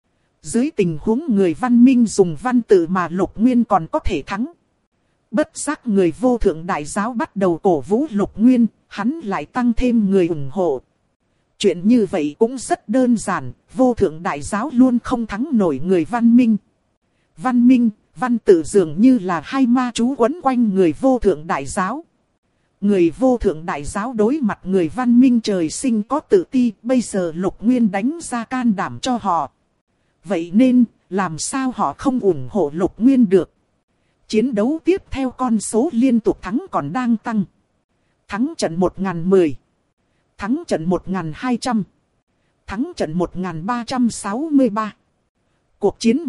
Dưới tình huống người văn minh dùng văn tự mà Lục Nguyên còn có thể thắng. Bất giác người vô thượng đại giáo bắt đầu cổ vũ Lục Nguyên, hắn lại tăng thêm người ủng hộ. Chuyện như vậy cũng rất đơn giản, vô thượng đại giáo luôn không thắng nổi người văn minh. Văn minh, văn tự dường như là hai ma chú quấn quanh người vô thượng đại giáo. Người vô thượng đại giáo đối mặt người văn minh trời sinh có tự ti, bây giờ Lục Nguyên đánh ra can đảm cho họ. Vậy nên, làm sao họ không ủng hộ Lục Nguyên được? Chiến đấu tiếp theo con số liên tục thắng còn đang tăng. Thắng trận 1010, thắng trận 1200, thắng trận 1363. Cuộc chiến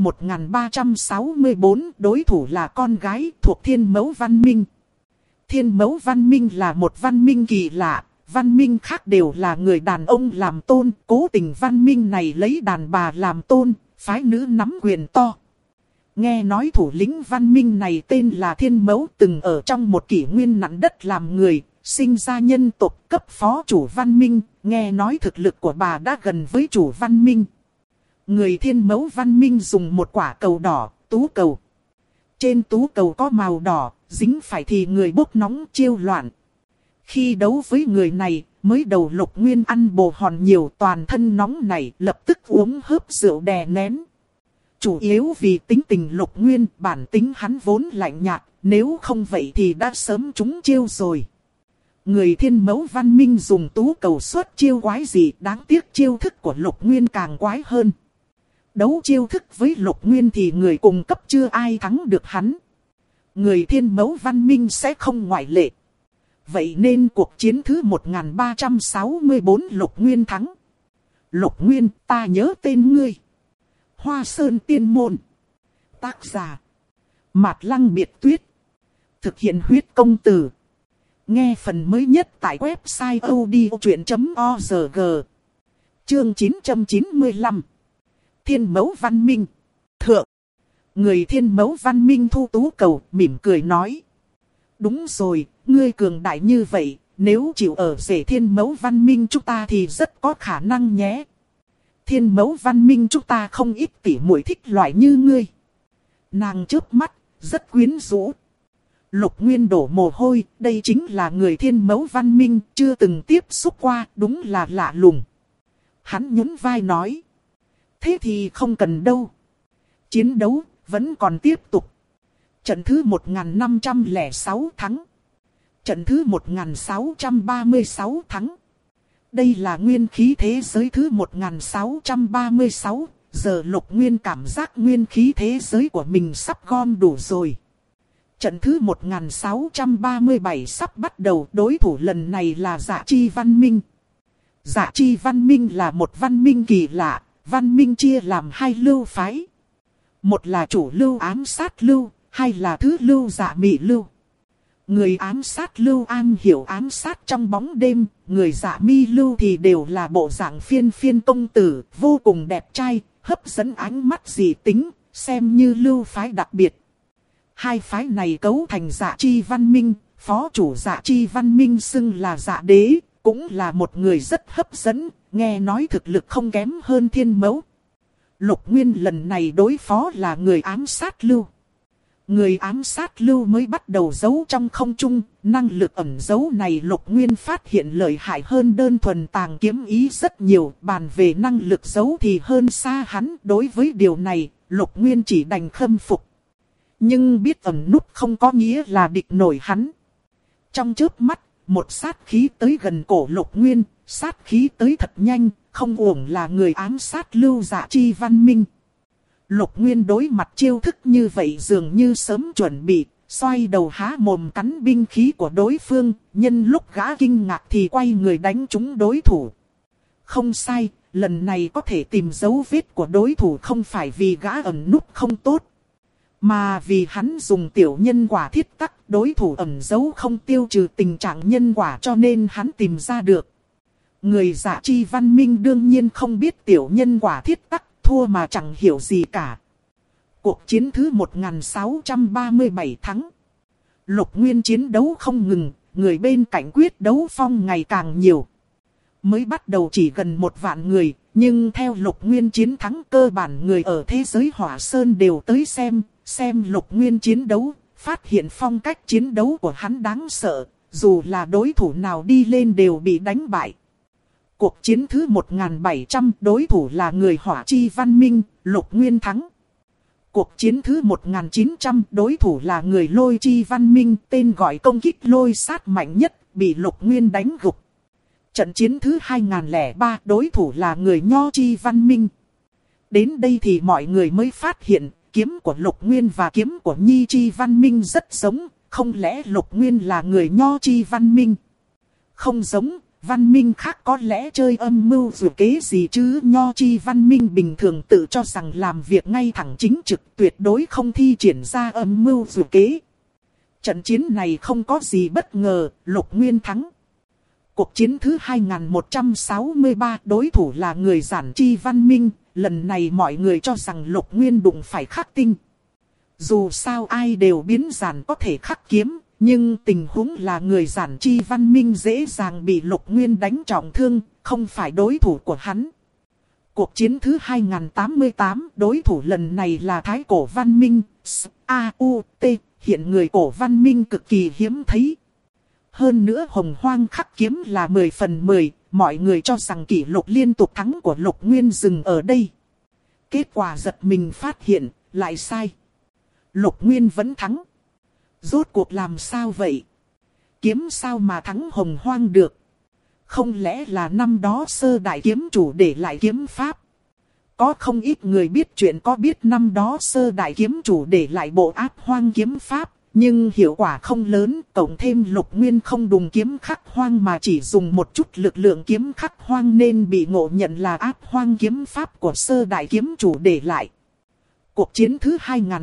1364 đối thủ là con gái thuộc Thiên Mẫu Văn Minh. Thiên Mẫu Văn Minh là một văn minh kỳ lạ, văn minh khác đều là người đàn ông làm tôn, cố tình văn minh này lấy đàn bà làm tôn, phái nữ nắm quyền to. Nghe nói thủ lĩnh văn minh này tên là Thiên Mẫu, từng ở trong một kỷ nguyên nặn đất làm người, sinh ra nhân tộc cấp phó chủ văn minh, nghe nói thực lực của bà đã gần với chủ văn minh. Người Thiên Mẫu văn minh dùng một quả cầu đỏ, tú cầu. Trên tú cầu có màu đỏ, dính phải thì người bốc nóng chiêu loạn. Khi đấu với người này, mới đầu Lục Nguyên ăn bồ hòn nhiều, toàn thân nóng này, lập tức uống hớp rượu đè nén. Chủ yếu vì tính tình Lục Nguyên, bản tính hắn vốn lạnh nhạt, nếu không vậy thì đã sớm trúng chiêu rồi. Người Thiên Mẫu văn minh dùng tú cầu xuất chiêu quái gì, đáng tiếc chiêu thức của Lục Nguyên càng quái hơn. Đấu chiêu thức với Lục Nguyên thì người cùng cấp chưa ai thắng được hắn. Người Thiên Mẫu văn minh sẽ không ngoại lệ. Vậy nên cuộc chiến thứ 1364 Lục Nguyên thắng. Lục Nguyên, ta nhớ tên ngươi. Hoa Sơn Tiên Môn. Tác giả Mạt Lăng Biệt Tuyết. Thực hiện huyết công từ. Nghe phần mới nhất tại website odchuyện.org. Chương 995. Thiên Mẫu Văn Minh. Thượng. Người Thiên Mẫu Văn Minh thu tú cầu, mỉm cười nói. Đúng rồi, ngươi cường đại như vậy, nếu chịu ở rể Thiên Mẫu Văn Minh chúng ta thì rất có khả năng nhé. Thiên Mẫu Văn Minh chúng ta không ít tỉ muội thích loại như ngươi. Nàng chớp mắt, rất quyến rũ. Lục Nguyên đổ mồ hôi, đây chính là người Thiên Mẫu Văn Minh, chưa từng tiếp xúc qua, đúng là lạ lùng. Hắn nhún vai nói. Thế thì không cần đâu. Chiến đấu vẫn còn tiếp tục. Trận thứ 1506 thắng. Trận thứ 1636 thắng. Đây là nguyên khí thế giới thứ 1636, giờ Lục Nguyên cảm giác nguyên khí thế giới của mình sắp gom đủ rồi. Trận thứ 1637 sắp bắt đầu, đối thủ lần này là Dạ Chi Văn Minh. Dạ Chi Văn Minh là một văn minh kỳ lạ, văn minh chia làm hai lưu phái. Một là chủ lưu ám sát lưu, hai là thứ lưu dạ mị lưu. Người ám sát lưu am hiểu ám sát trong bóng đêm, người dạ mi lưu thì đều là bộ dạng phiên phiên công tử, vô cùng đẹp trai, hấp dẫn ánh mắt dị tính, xem như lưu phái đặc biệt. Hai phái này cấu thành Dạ Chi Văn Minh, phó chủ Dạ Chi Văn Minh xưng là Dạ Đế, cũng là một người rất hấp dẫn, nghe nói thực lực không kém hơn Thiên Mẫu. Lục Nguyên lần này đối phó là người ám sát lưu. Người ám sát lưu mới bắt đầu giấu trong không trung, năng lực ẩn giấu này Lục Nguyên phát hiện lợi hại hơn đơn thuần tàng kiếm ý rất nhiều, bàn về năng lực giấu thì hơn xa hắn, đối với điều này, Lục Nguyên chỉ đành khâm phục. Nhưng biết ẩn núp không có nghĩa là địch nổi hắn. Trong chớp mắt, một sát khí tới gần cổ Lục Nguyên, sát khí tới thật nhanh, không uổng là người ám sát lưu Dạ Chi Văn Minh. Lục Nguyên đối mặt chiêu thức như vậy dường như sớm chuẩn bị, xoay đầu há mồm cắn binh khí của đối phương, nhân lúc gã kinh ngạc thì quay người đánh trúng đối thủ. Không sai, lần này có thể tìm dấu vết của đối thủ không phải vì gã ẩn núp không tốt, mà vì hắn dùng tiểu nhân quả thiết tắc, đối thủ ẩn giấu không tiêu trừ tình trạng nhân quả cho nên hắn tìm ra được. Người Dạ Chi Văn Minh đương nhiên không biết tiểu nhân quả thiết tắc, thua mà chẳng hiểu gì cả. Cuộc chiến thứ 1637 thắng. Lục Nguyên chiến đấu không ngừng, người bên cạnh quyết đấu phong ngày càng nhiều. Mới bắt đầu chỉ gần 1 vạn người, nhưng theo Lục Nguyên chiến thắng cơ bản người ở thế giới Hỏa Sơn đều tới xem Lục Nguyên chiến đấu, phát hiện phong cách chiến đấu của hắn đáng sợ, dù là đối thủ nào đi lên đều bị đánh bại. Cuộc chiến thứ 1700 đối thủ là người Hỏa Chi Văn Minh, Lục Nguyên thắng. Cuộc chiến thứ 1900 đối thủ là người Lôi Chi Văn Minh, tên gọi công kích lôi sát mạnh nhất, bị Lục Nguyên đánh gục. Trận chiến thứ 2003 đối thủ là người Nho Chi Văn Minh. Đến đây thì mọi người mới phát hiện, kiếm của Lục Nguyên và kiếm của Nhi Chi Văn Minh rất giống, không lẽ Lục Nguyên là người Nho Chi Văn Minh? Không giống. Văn minh khác có lẽ chơi âm mưu dù kế gì chứ Nho Chi Văn Minh bình thường tự cho rằng làm việc ngay thẳng chính trực, tuyệt đối không thi triển ra âm mưu dù kế. Trận chiến này không có gì bất ngờ, Lục Nguyên thắng. Cuộc chiến thứ 2163 đối thủ là người Giản Chi Văn Minh, lần này mọi người cho rằng Lục Nguyên đụng phải khắc tinh. Dù sao ai đều biến giản có thể khắc kiếm. Nhưng tình huống là người Giản Chi Văn Minh dễ dàng bị Lục Nguyên đánh trọng thương, không phải đối thủ của hắn. Cuộc chiến thứ 2088 đối thủ lần này là Thái Cổ Văn Minh, S.A.U.T. Hiện người cổ văn minh cực kỳ hiếm thấy. Hơn nữa hồng hoang khắc kiếm là 10 phần 10, mọi người cho rằng kỷ lục liên tục thắng của Lục Nguyên dừng ở đây. Kết quả giật mình phát hiện, lại sai. Lục Nguyên vẫn thắng. Rốt cuộc làm sao vậy? Kiếm sao mà thắng hồng hoang được? Không lẽ là năm đó sơ đại kiếm chủ để lại kiếm pháp? Có không ít người biết chuyện có biết năm đó sơ đại kiếm chủ để lại bộ áp hoang kiếm pháp, nhưng hiệu quả không lớn, cộng thêm Lục Nguyên không đùng kiếm khắc hoang mà chỉ dùng một chút lực lượng kiếm khắc hoang nên bị ngộ nhận là áp hoang kiếm pháp của sơ đại kiếm chủ để lại. Cuộc chiến thứ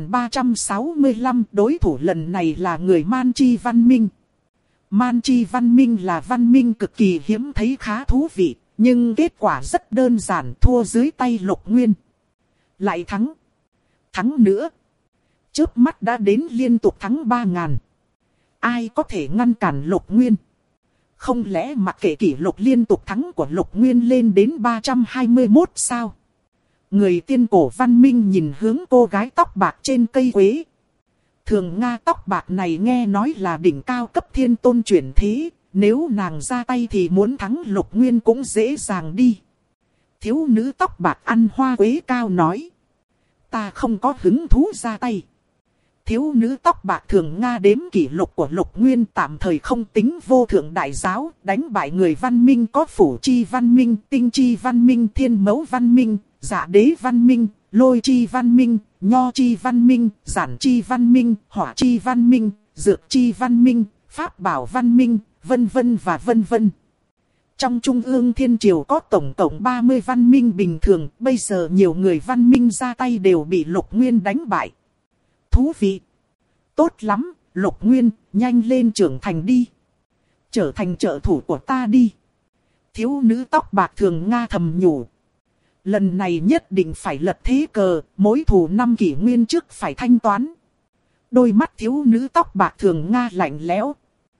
2365 đối thủ lần này là người Man Chi Văn Minh. Man Chi Văn Minh là văn minh cực kỳ hiếm thấy khá thú vị, nhưng kết quả rất đơn giản, thua dưới tay Lục Nguyên. Lại thắng. Thắng nữa. Chớp mắt đã đến liên tục thắng 3.000. Ai có thể ngăn cản Lục Nguyên? Không lẽ mặc kệ kỷ lục liên tục thắng của Lục Nguyên lên đến 321 sao? Người tiên cổ văn minh nhìn hướng cô gái tóc bạc trên cây quế. Thường Nga tóc bạc này nghe nói là đỉnh cao cấp thiên tôn chuyển thế, nếu nàng ra tay thì muốn thắng Lục Nguyên cũng dễ dàng đi. Thiếu nữ tóc bạc ăn hoa quế cao nói. Ta không có hứng thú ra tay. Thiếu nữ tóc bạc thường Nga đếm kỷ lục của Lục Nguyên tạm thời không tính vô thượng đại giáo, đánh bại người văn minh có phủ chi văn minh, tinh chi văn minh, thiên mẫu văn minh, dạ đế văn minh, lôi chi văn minh, nho chi văn minh, giản chi văn minh, hỏa chi văn minh, dược chi văn minh, pháp bảo văn minh, vân vân và vân vân. Trong Trung ương Thiên Triều có tổng cộng 30 văn minh bình thường, bây giờ nhiều người văn minh ra tay đều bị Lục Nguyên đánh bại. Thú vị. Tốt lắm, Lục Nguyên, nhanh lên trưởng thành đi. Trở thành trợ thủ của ta đi. Thiếu nữ tóc bạc thường Nga thầm nhủ. Lần này nhất định phải lật thế cờ, mối thù 5 kỷ nguyên trước phải thanh toán. Đôi mắt thiếu nữ tóc bạc thường Nga lạnh lẽo.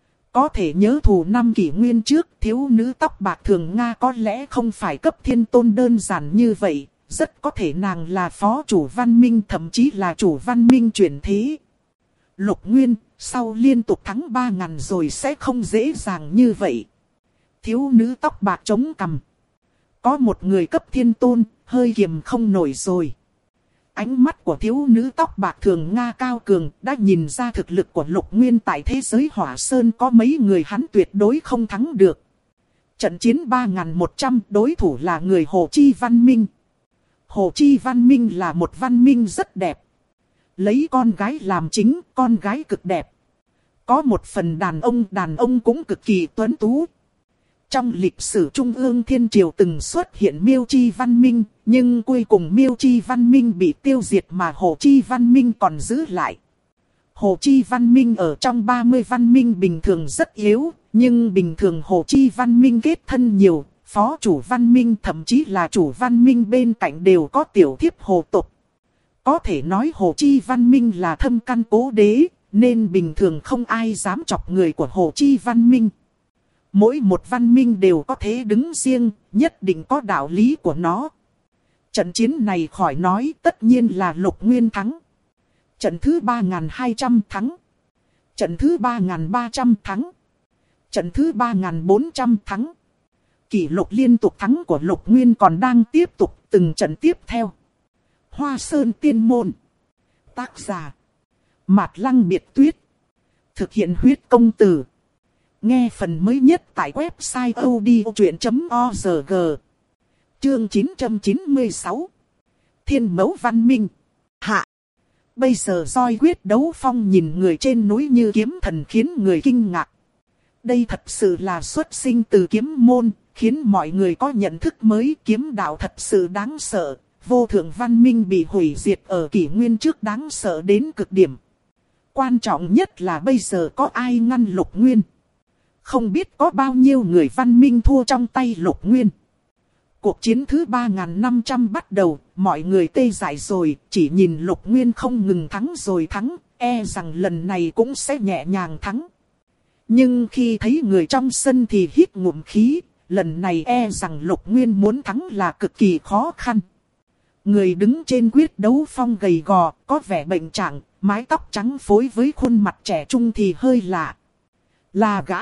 Có thể nhớ thù 5 kỷ nguyên trước, thiếu nữ tóc bạc thường Nga có lẽ không phải cấp thiên tôn đơn giản như vậy. Rất có thể nàng là phó chủ văn minh, thậm chí là chủ văn minh chuyển thế. Lục Nguyên, sau liên tục thắng 3.000 rồi sẽ không dễ dàng như vậy. Thiếu nữ tóc bạc chống cằm. Có một người cấp thiên tôn, hơi kiềm không nổi rồi. Ánh mắt của thiếu nữ tóc bạc thường Nga cao cường đã nhìn ra thực lực của Lục Nguyên tại thế giới Hỏa Sơn có mấy người hắn tuyệt đối không thắng được. Trận chiến 3.100 đối thủ là người Hồ Chi Văn Minh. Hồ Chi Văn Minh là một văn minh rất đẹp. Lấy con gái làm chính, con gái cực đẹp. Có một phần đàn ông cũng cực kỳ tuấn tú. Trong lịch sử Trung ương Thiên Triều từng xuất hiện Miêu Chi Văn Minh, nhưng cuối cùng Miêu Chi Văn Minh bị tiêu diệt mà Hồ Chi Văn Minh còn giữ lại. Hồ Chi Văn Minh ở trong 30 văn minh bình thường rất yếu, nhưng bình thường Hồ Chi Văn Minh kết thân nhiều, phó chủ văn minh thậm chí là chủ văn minh bên cạnh đều có tiểu thiếp hồ tộc. Có thể nói Hồ Chi Văn Minh là thâm căn cố đế, nên bình thường không ai dám chọc người của Hồ Chi Văn Minh. Mỗi một văn minh đều có thế đứng riêng, nhất định có đạo lý của nó. Trận chiến này khỏi nói tất nhiên là Lục Nguyên thắng. Trận thứ 3.200 thắng. Trận thứ 3.300 thắng. Trận thứ 3.400 thắng. Kỷ lục liên tục thắng của Lục Nguyên còn đang tiếp tục từng trận tiếp theo. Hoa Sơn Tiên Môn. Tác giả Mạt Lăng Biệt Tuyết. Thực hiện huyết công từ. Nghe phần mới nhất tại website odchuyện.org. Chương 996. Thiên Mẫu Văn Minh. Hạ. Bây giờ roi quyết đấu phong nhìn người trên núi như kiếm thần khiến người kinh ngạc. Đây thật sự là xuất sinh từ kiếm môn, khiến mọi người có nhận thức mới. Kiếm đạo thật sự đáng sợ. Vô thượng văn minh bị hủy diệt ở kỷ nguyên trước đáng sợ đến cực điểm. Quan trọng nhất là bây giờ có ai ngăn Lục Nguyên. Không biết có bao nhiêu người văn minh thua trong tay Lục Nguyên. Cuộc chiến thứ 3.500 bắt đầu, mọi người tê dại rồi, chỉ nhìn Lục Nguyên không ngừng thắng rồi thắng, e rằng lần này cũng sẽ nhẹ nhàng thắng. Nhưng khi thấy người trong sân thì hít ngụm khí, lần này e rằng Lục Nguyên muốn thắng là cực kỳ khó khăn. Người đứng trên quyết đấu phong gầy gò, có vẻ bệnh trạng, mái tóc trắng phối với khuôn mặt trẻ trung thì hơi lạ. Là gã.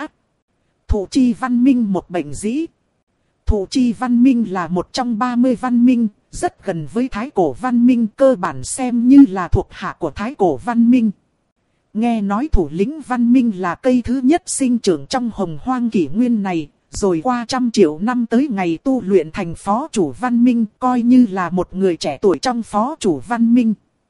Thụ Chi Văn Minh một bệnh dĩ. Thụ Chi Văn Minh là một trong 30 văn minh, rất gần với Thái Cổ Văn Minh, cơ bản xem như là thuộc hạ của Thái Cổ Văn Minh. Nghe nói thủ lĩnh văn minh là cây thứ nhất sinh trưởng trong hồng hoang kỷ nguyên này, rồi qua 100 triệu năm tới ngày tu luyện thành phó chủ văn minh, coi như là một người trẻ tuổi trong phó chủ văn minh.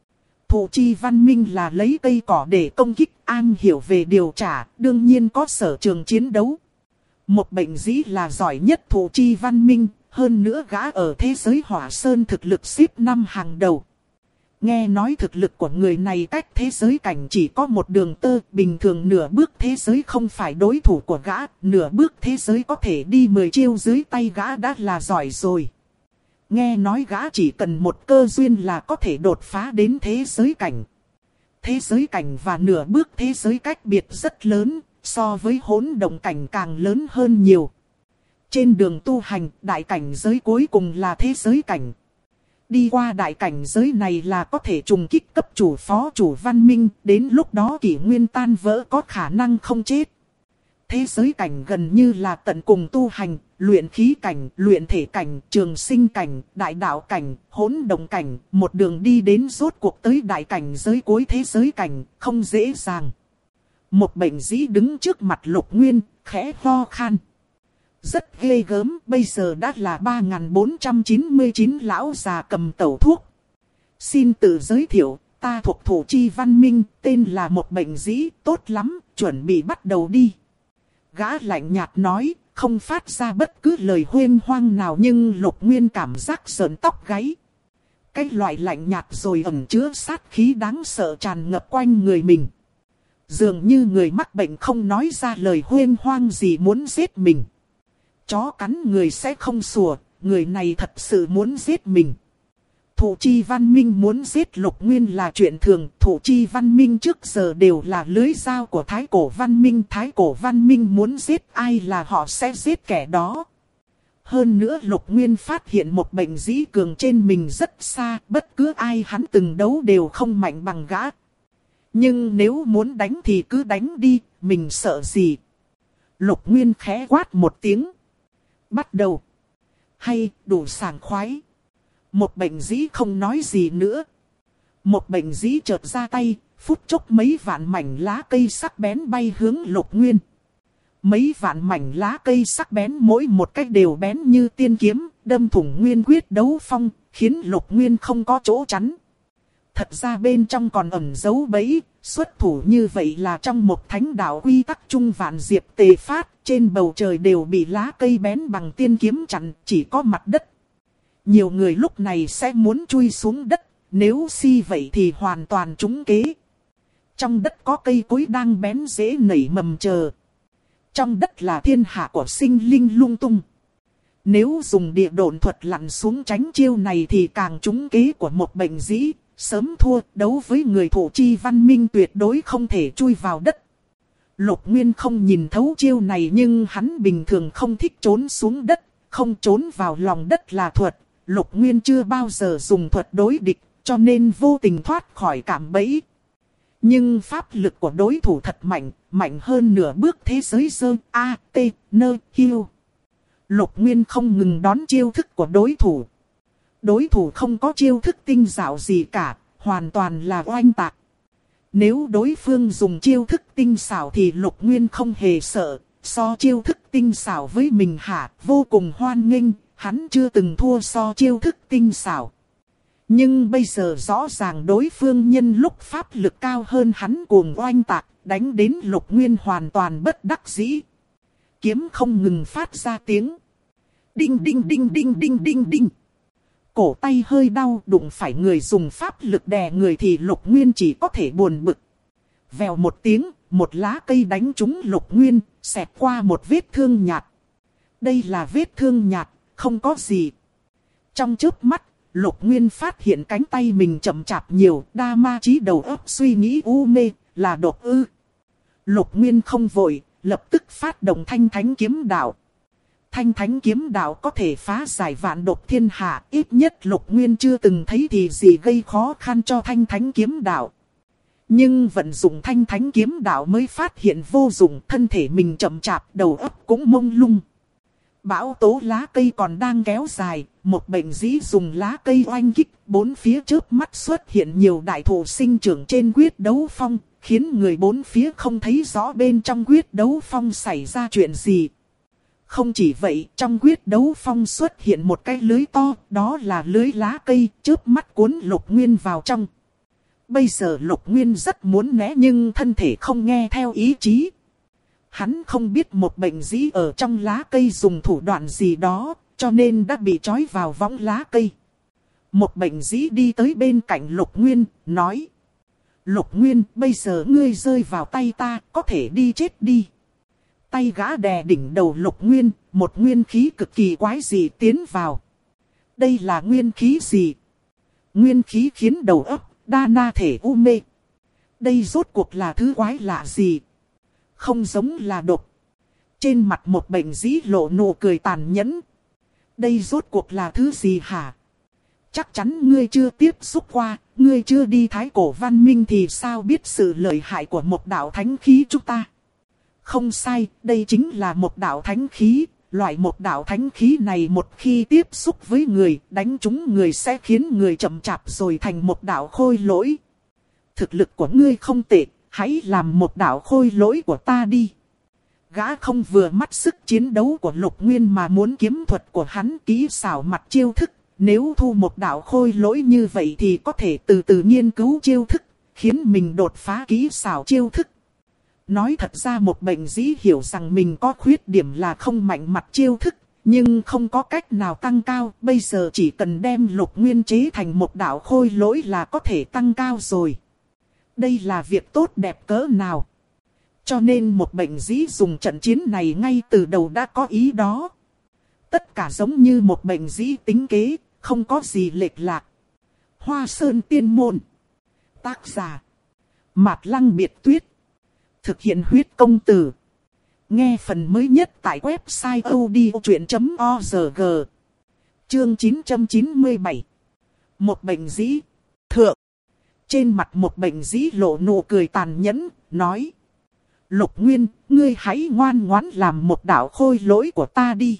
Thụ Chi Văn Minh là lấy cây cỏ để công kích, am hiểu về điều trả, đương nhiên có sở trường chiến đấu. Một bệnh dĩ là giỏi nhất Thụ Chi Văn Minh, hơn nữa gã ở thế giới Hỏa Sơn thực lực xếp 5 hàng đầu. Nghe nói thực lực của người này cách thế giới cảnh chỉ có một đường tơ, bình thường nửa bước thế giới không phải đối thủ của gã, nửa bước thế giới có thể đi 10 chiêu dưới tay gã đã là giỏi rồi. Nghe nói gã chỉ cần một cơ duyên là có thể đột phá đến thế giới cảnh. Thế giới cảnh và nửa bước thế giới cách biệt rất lớn, so với hỗn động cảnh càng lớn hơn nhiều. Trên đường tu hành, đại cảnh giới cuối cùng là thế giới cảnh. Đi qua đại cảnh giới này là có thể trùng kích cấp chủ phó chủ văn minh, đến lúc đó kỷ nguyên tan vỡ có khả năng không chết. Thế giới cảnh gần như là tận cùng tu hành, luyện khí cảnh, luyện thể cảnh, trường sinh cảnh, đại đạo cảnh, hỗn động cảnh, một đường đi đến rốt cuộc tới đại cảnh giới cuối thế giới cảnh, không dễ dàng. Một bệnh dĩ đứng trước mặt Lục Nguyên, khẽ ho khan. Rất ghê gớm, bây giờ đã là 3499 lão già cầm tẩu thuốc. Xin tự giới thiệu, ta thuộc Thủ Chi Văn Minh, tên là một bệnh dĩ, tốt lắm, chuẩn bị bắt đầu đi. Gã lạnh nhạt nói, không phát ra bất cứ lời huênh hoang nào, nhưng Lục Nguyên cảm giác sởn tóc gáy. Cái loại lạnh nhạt rồi ẩn chứa sát khí đáng sợ tràn ngập quanh người mình. Dường như người mắc bệnh không nói ra lời huênh hoang gì muốn giết mình. Chó cắn người sẽ không sủa, người này thật sự muốn giết mình. Thủ Chi Văn Minh muốn giết Lục Nguyên là chuyện thường. Thủ Chi Văn Minh trước giờ đều là lưới dao của Thái Cổ Văn Minh. Thái Cổ Văn Minh muốn giết ai là họ sẽ giết kẻ đó. Hơn nữa Lục Nguyên phát hiện một bệnh dĩ cường trên mình rất xa. Bất cứ ai hắn từng đấu đều không mạnh bằng gã. Nhưng nếu muốn đánh thì cứ đánh đi, mình sợ gì. Lục Nguyên khẽ quát một tiếng. Bắt đầu. Hay, đủ sảng khoái. Một bệnh dĩ không nói gì nữa. Một bệnh dĩ chợt ra tay, phút chốc mấy vạn mảnh lá cây sắc bén bay hướng Lục Nguyên. Mấy vạn mảnh lá cây sắc bén mỗi một cách đều bén như tiên kiếm, đâm thủng Nguyên quyết đấu phong, khiến Lục Nguyên không có chỗ chắn. Thật ra bên trong còn ẩn giấu bẫy, xuất thủ như vậy là trong một thánh đạo quy tắc trung vạn diệp tề phát, trên bầu trời đều bị lá cây bén bằng tiên kiếm chặn, chỉ có mặt đất. Nhiều người lúc này sẽ muốn chui xuống đất, nếu si vậy thì hoàn toàn trúng kế. Trong đất có cây cối đang bén rễ nảy mầm chờ. Trong đất là thiên hạ của sinh linh lung tung. Nếu dùng địa độn thuật lặn xuống tránh chiêu này thì càng trúng kế của một bệnh dĩ. Sớm thua, đấu với người Thủ Chi Văn Minh tuyệt đối không thể chui vào đất. Lục Nguyên không nhìn thấu chiêu này nhưng hắn bình thường không thích trốn xuống đất, không trốn vào lòng đất là thuật. Lục Nguyên chưa bao giờ dùng thuật đối địch, cho nên vô tình thoát khỏi cạm bẫy. Nhưng pháp lực của đối thủ thật mạnh, mạnh hơn nửa bước thế giới dơ, A, T, N, Hiêu. Lục Nguyên không ngừng đón chiêu thức của đối thủ. Đối thủ không có chiêu thức tinh xảo gì cả, hoàn toàn là oanh tạc. Nếu đối phương dùng chiêu thức tinh xảo thì Lục Nguyên không hề sợ, so chiêu thức tinh xảo với mình hả, vô cùng hoan nghênh, hắn chưa từng thua so chiêu thức tinh xảo. Nhưng bây giờ rõ ràng đối phương nhân lúc pháp lực cao hơn hắn cuồng oanh tạc, đánh đến Lục Nguyên hoàn toàn bất đắc dĩ. Kiếm không ngừng phát ra tiếng. Đinh đinh đinh đinh đinh đinh đinh. Cổ tay hơi đau, đụng phải người dùng pháp lực đè người thì Lục Nguyên chỉ có thể buồn bực. Vèo một tiếng, một lá cây đánh trúng Lục Nguyên, xẹt qua một vết thương nhạt. Đây là vết thương nhạt, không có gì. Trong chớp mắt, Lục Nguyên phát hiện cánh tay mình chậm chạp nhiều, đa ma trí đầu óc suy nghĩ u mê, là độc ư. Lục Nguyên không vội, lập tức phát động Thanh Thánh Kiếm Đạo. Thanh Thánh Kiếm Đạo có thể phá giải vạn độc thiên hạ, ít nhất Lục Nguyên chưa từng thấy thì gì gây khó khăn cho Thanh Thánh Kiếm Đạo. Nhưng vận dụng Thanh Thánh Kiếm Đạo mới phát hiện vô dụng, thân thể mình chậm chạp, đầu óc cũng mông lung. Bão tố lá cây còn đang kéo dài, một bệnh dĩ dùng lá cây oanh kích, bốn phía chớp mắt xuất hiện nhiều đại thụ sinh trưởng trên quyết đấu phong, khiến người bốn phía không thấy rõ bên trong quyết đấu phong xảy ra chuyện gì. Không chỉ vậy, trong quyết đấu phong xuất hiện một cái lưới to, đó là lưới lá cây, chớp mắt cuốn Lục Nguyên vào trong. Bây giờ Lục Nguyên rất muốn né nhưng thân thể không nghe theo ý chí. Hắn không biết một bệnh dĩ ở trong lá cây dùng thủ đoạn gì đó, cho nên đã bị trói vào võng lá cây. Một bệnh dĩ đi tới bên cạnh Lục Nguyên, nói: Lục Nguyên, bây giờ ngươi rơi vào tay ta, có thể đi chết đi. Tay gã đè đỉnh đầu Lục Nguyên, một nguyên khí cực kỳ quái dị tiến vào. Đây là nguyên khí gì? Nguyên khí khiến đầu óc, đa na thể u mê. Đây rốt cuộc là thứ quái lạ gì? Không giống là độc. Trên mặt một bệnh dĩ lộ nụ cười tàn nhẫn. Đây rốt cuộc là thứ gì hả? Chắc chắn ngươi chưa tiếp xúc qua, ngươi chưa đi Thái Cổ Văn Minh thì sao biết sự lợi hại của một đạo thánh khí chúng ta? Không sai, đây chính là một đạo thánh khí. Loại một đạo thánh khí này một khi tiếp xúc với người, đánh trúng người sẽ khiến người chậm chạp rồi thành một đạo khôi lỗi. Thực lực của ngươi không tệ, hãy làm một đạo khôi lỗi của ta đi. Gã không vừa mắt sức chiến đấu của Lục Nguyên mà muốn kiếm thuật của hắn kỹ xảo mặt chiêu thức. Nếu thu một đạo khôi lỗi như vậy thì có thể từ từ nghiên cứu chiêu thức, khiến mình đột phá kỹ xảo chiêu thức. Nói thật ra một bệnh dĩ hiểu rằng mình có khuyết điểm là không mạnh mặt chiêu thức, nhưng không có cách nào tăng cao. Bây giờ chỉ cần đem Lục Nguyên chế thành một đạo khôi lỗi là có thể tăng cao rồi. Đây là việc tốt đẹp cỡ nào. Cho nên một bệnh dĩ dùng trận chiến này ngay từ đầu đã có ý đó. Tất cả giống như một bệnh dĩ tính kế, không có gì lệch lạc. Hoa Sơn Tiên Môn. Tác giả Mạt Lăng Biệt Tuyết. Thực hiện huyết công từ. Nghe phần mới nhất tại website odchuyện.org. Chương 997. Một bệnh dĩ. Thượng. Trên mặt một bệnh dĩ lộ nụ cười tàn nhẫn, nói. Lục Nguyên, ngươi hãy ngoan ngoãn làm một đạo khôi lỗi của ta đi.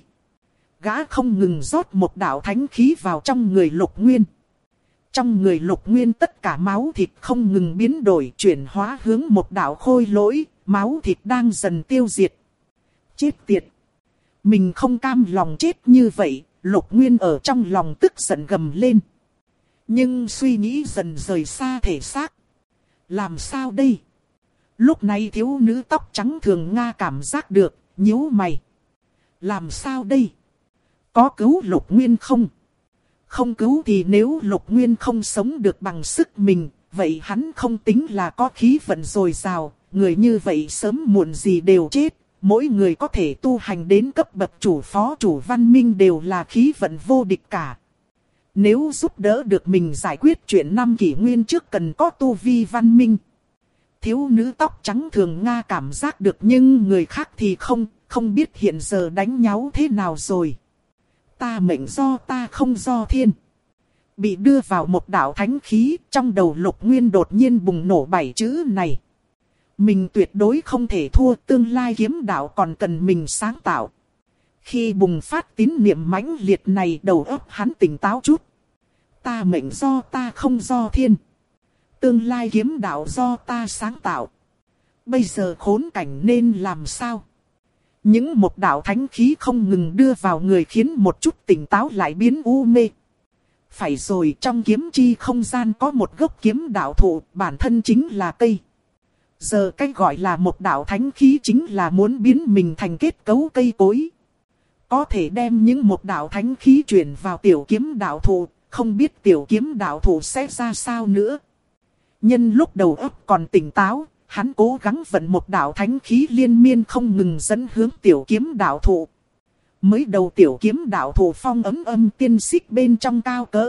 Gã không ngừng rót một đạo thánh khí vào trong người Lục Nguyên. Trong người Lục Nguyên tất cả máu thịt không ngừng biến đổi, chuyển hóa hướng một đạo khôi lỗi, máu thịt đang dần tiêu diệt. Chết tiệt! Mình không cam lòng chết như vậy, Lục Nguyên ở trong lòng tức giận gầm lên. Nhưng suy nghĩ dần rời xa thể xác. Làm sao đây? Lúc này thiếu nữ tóc trắng Thường Nga cảm giác được, nhíu mày. Làm sao đây? Có cứu Lục Nguyên không? Không cứu thì nếu Lục Nguyên không sống được bằng sức mình, vậy hắn không tính là có khí vận dồi dào. Người như vậy sớm muộn gì đều chết. Mỗi người có thể tu hành đến cấp bậc chủ phó chủ văn minh đều là khí vận vô địch cả. Nếu giúp đỡ được mình giải quyết chuyện 5 kỷ nguyên trước cần có tu vi văn minh. Thiếu nữ tóc trắng Thường Nga cảm giác được, nhưng người khác thì không biết hiện giờ đánh nháo thế nào rồi. Ta mệnh do ta không do thiên. Bị đưa vào một đạo thánh khí, trong đầu Lục Nguyên đột nhiên bùng nổ 7 chữ này. Mình tuyệt đối không thể thua, tương lai kiếm đạo còn cần mình sáng tạo. Khi bùng phát tín niệm mãnh liệt này, đầu óc hắn tỉnh táo chút. Ta mệnh do ta không do thiên. Tương lai kiếm đạo do ta sáng tạo. Bây giờ khốn cảnh nên làm sao? Những một đạo thánh khí không ngừng đưa vào người khiến một chút tỉnh táo lại biến u mê. Phải rồi, trong kiếm chi không gian có một gốc kiếm đạo thụ, bản thân chính là cây. Giờ cách gọi là một đạo thánh khí chính là muốn biến mình thành kết cấu cây cối. Có thể đem những một đạo thánh khí chuyển vào tiểu kiếm đạo thụ, không biết tiểu kiếm đạo thụ sẽ ra sao nữa. Nhân lúc đầu óc còn tỉnh táo, hắn cố gắng vận một đạo thánh khí liên miên không ngừng dẫn hướng tiểu kiếm đạo thụ. Mới đầu tiểu kiếm đạo thụ phong ấm âm tiên xích bên trong cao cỡ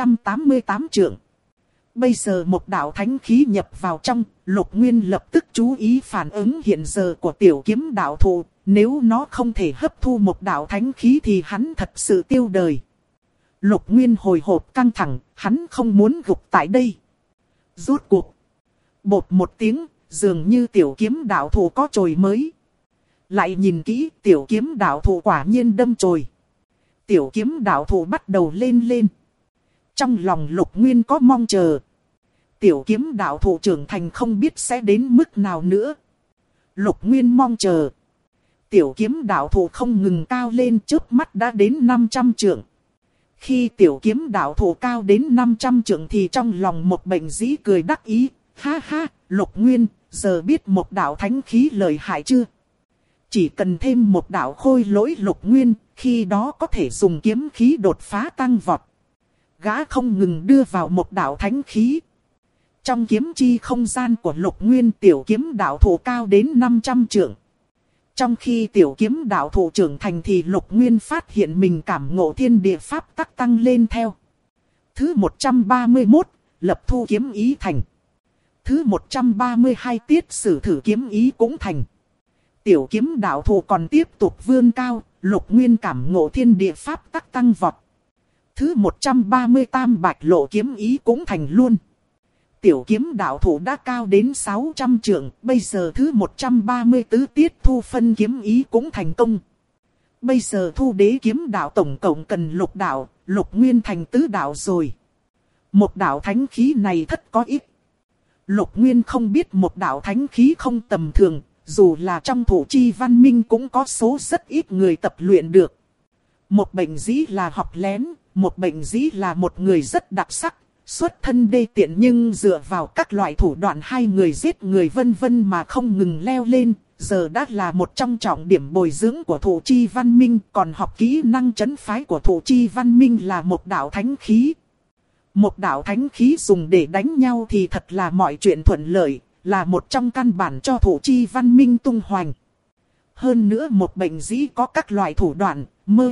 488 trượng. Bây giờ một đạo thánh khí nhập vào trong, Lục Nguyên lập tức chú ý phản ứng hiện giờ của tiểu kiếm đạo thụ. Nếu nó không thể hấp thu một đạo thánh khí thì hắn thật sự tiêu đời. Lục Nguyên hồi hộp căng thẳng, hắn không muốn gục tại đây. Rốt cuộc. Bột một tiếng, dường như tiểu kiếm đạo thụ có chồi mới. Lại nhìn kỹ, tiểu kiếm đạo thụ quả nhiên đâm chồi. Tiểu kiếm đạo thụ bắt đầu lên lên. Trong lòng Lục Nguyên có mong chờ. Tiểu kiếm đạo thụ trưởng thành không biết sẽ đến mức nào nữa. Lục Nguyên mong chờ. Tiểu kiếm đạo thụ không ngừng cao lên, trước mắt đã đến 500 trượng. Khi tiểu kiếm đạo thụ cao đến 500 trượng thì trong lòng một bệnh dĩ cười đắc ý. Ha ha, Lục Nguyên, giờ biết một đạo thánh khí lợi hại chưa? Chỉ cần thêm một đạo khôi lỗi Lục Nguyên, khi đó có thể dùng kiếm khí đột phá tăng vọt. Gã không ngừng đưa vào một đạo thánh khí. Trong kiếm chi không gian của Lục Nguyên, tiểu kiếm đạo thụ cao đến 500 trượng. Trong khi tiểu kiếm đạo thụ trưởng thành thì Lục Nguyên phát hiện mình cảm ngộ thiên địa pháp tắc tăng lên theo. Thứ 131, lập thu kiếm ý thành. Thứ 132 tiết sử thử kiếm ý cũng thành. Tiểu kiếm đạo thụ còn tiếp tục vươn cao, Lục Nguyên cảm ngộ thiên địa pháp tắc tăng vọt. Thứ 130 tam bạch lộ kiếm ý cũng thành luôn. tiểu kiếm đạo thủ đã cao đến 600 trượng, bây giờ thứ 134 tiết thu phân kiếm ý cũng thành công. Bây giờ thu đế kiếm đạo tổng cộng cần lục đạo, lục nguyên thành tứ đạo rồi. Một đạo thánh khí này thất có ít. Lục nguyên không biết một đạo thánh khí không tầm thường, dù là trong thủ chi văn minh cũng có số rất ít người tập luyện được. Một bệnh dĩ là học lén, một bệnh dĩ là một người rất đặc sắc, xuất thân đê tiện nhưng dựa vào các loại thủ đoạn hai người giết người vân vân mà không ngừng leo lên, giờ đã là một trong trọng điểm bồi dưỡng của thủ chi văn minh, còn học kỹ năng trấn phái của thủ chi văn minh là một đạo thánh khí. Một đạo thánh khí dùng để đánh nhau thì thật là mọi chuyện thuận lợi, là một trong căn bản cho thủ chi văn minh tung hoành. Hơn nữa một bệnh dĩ có các loại thủ đoạn,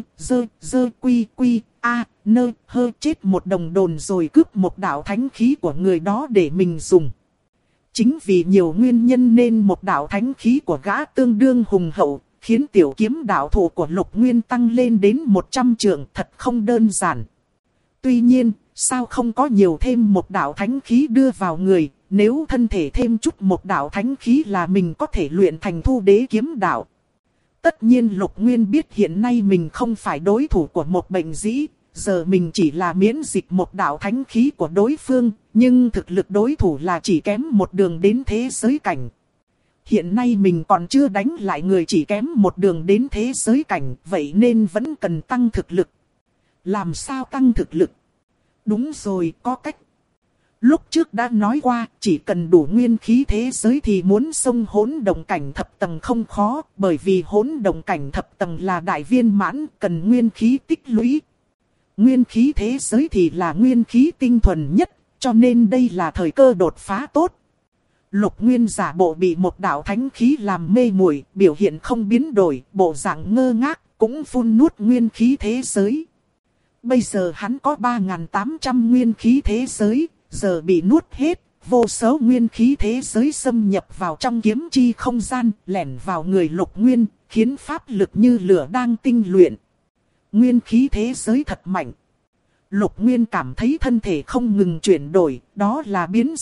chết một đồng đồn rồi cướp một đạo thánh khí của người đó để mình dùng. Chính vì nhiều nguyên nhân nên một đạo thánh khí của gã tương đương hùng hậu, khiến tiểu kiếm đạo thủ của Lục Nguyên tăng lên đến 100 trượng, thật không đơn giản. Tuy nhiên, sao không có nhiều thêm một đạo thánh khí đưa vào người, nếu thân thể thêm chút một đạo thánh khí là mình có thể luyện thành thu đế kiếm đạo. Tất nhiên Lục Nguyên biết hiện nay mình không phải đối thủ của một bệnh dĩ, giờ mình chỉ là miễn dịch một đạo thánh khí của đối phương, nhưng thực lực đối thủ là chỉ kém một đường đến thế giới cảnh. Hiện nay mình còn chưa đánh lại người chỉ kém một đường đến thế giới cảnh, vậy nên vẫn cần tăng thực lực. Làm sao tăng thực lực? Đúng rồi, có cách. Lúc trước đã nói qua, chỉ cần đủ nguyên khí thế giới thì muốn xông hỗn động cảnh thập tầng không khó, bởi vì hỗn động cảnh thập tầng là đại viên mãn, cần nguyên khí tích lũy. Nguyên khí thế giới thì là nguyên khí tinh thuần nhất, cho nên đây là thời cơ đột phá tốt. Lục Nguyên giả bộ bị một đạo thánh khí làm mê muội, biểu hiện không biến đổi, bộ dạng ngơ ngác, cũng phun nuốt nguyên khí thế giới. Bây giờ hắn có 3.800 nguyên khí thế giới, giờ bị nuốt hết, vô số nguyên khí thế giới xâm nhập vào trong kiếm chi không gian, lẻn vào người Lục Nguyên, khiến pháp lực như lửa đang tinh luyện. Nguyên khí thế giới thật mạnh. Lục Nguyên cảm thấy thân thể không ngừng chuyển đổi, đó là biến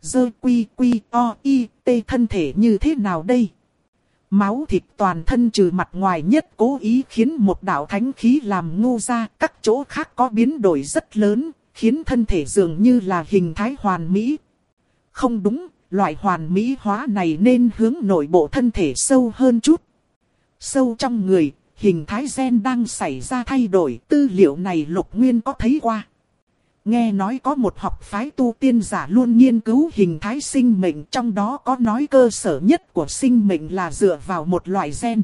thân thể như thế nào đây? Máu thịt toàn thân trừ mặt ngoài nhất cố ý khiến một đạo thánh khí làm ngu ra, các chỗ khác có biến đổi rất lớn, khiến thân thể dường như là hình thái hoàn mỹ. Không đúng, loại hoàn mỹ hóa này nên hướng nội bộ thân thể sâu hơn chút. Sâu trong người, hình thái gen đang xảy ra thay đổi, tư liệu này Lục Nguyên có thấy qua. Nghe nói có một học phái tu tiên giả luôn nghiên cứu hình thái sinh mệnh, trong đó có nói cơ sở nhất của sinh mệnh là dựa vào một loại gen.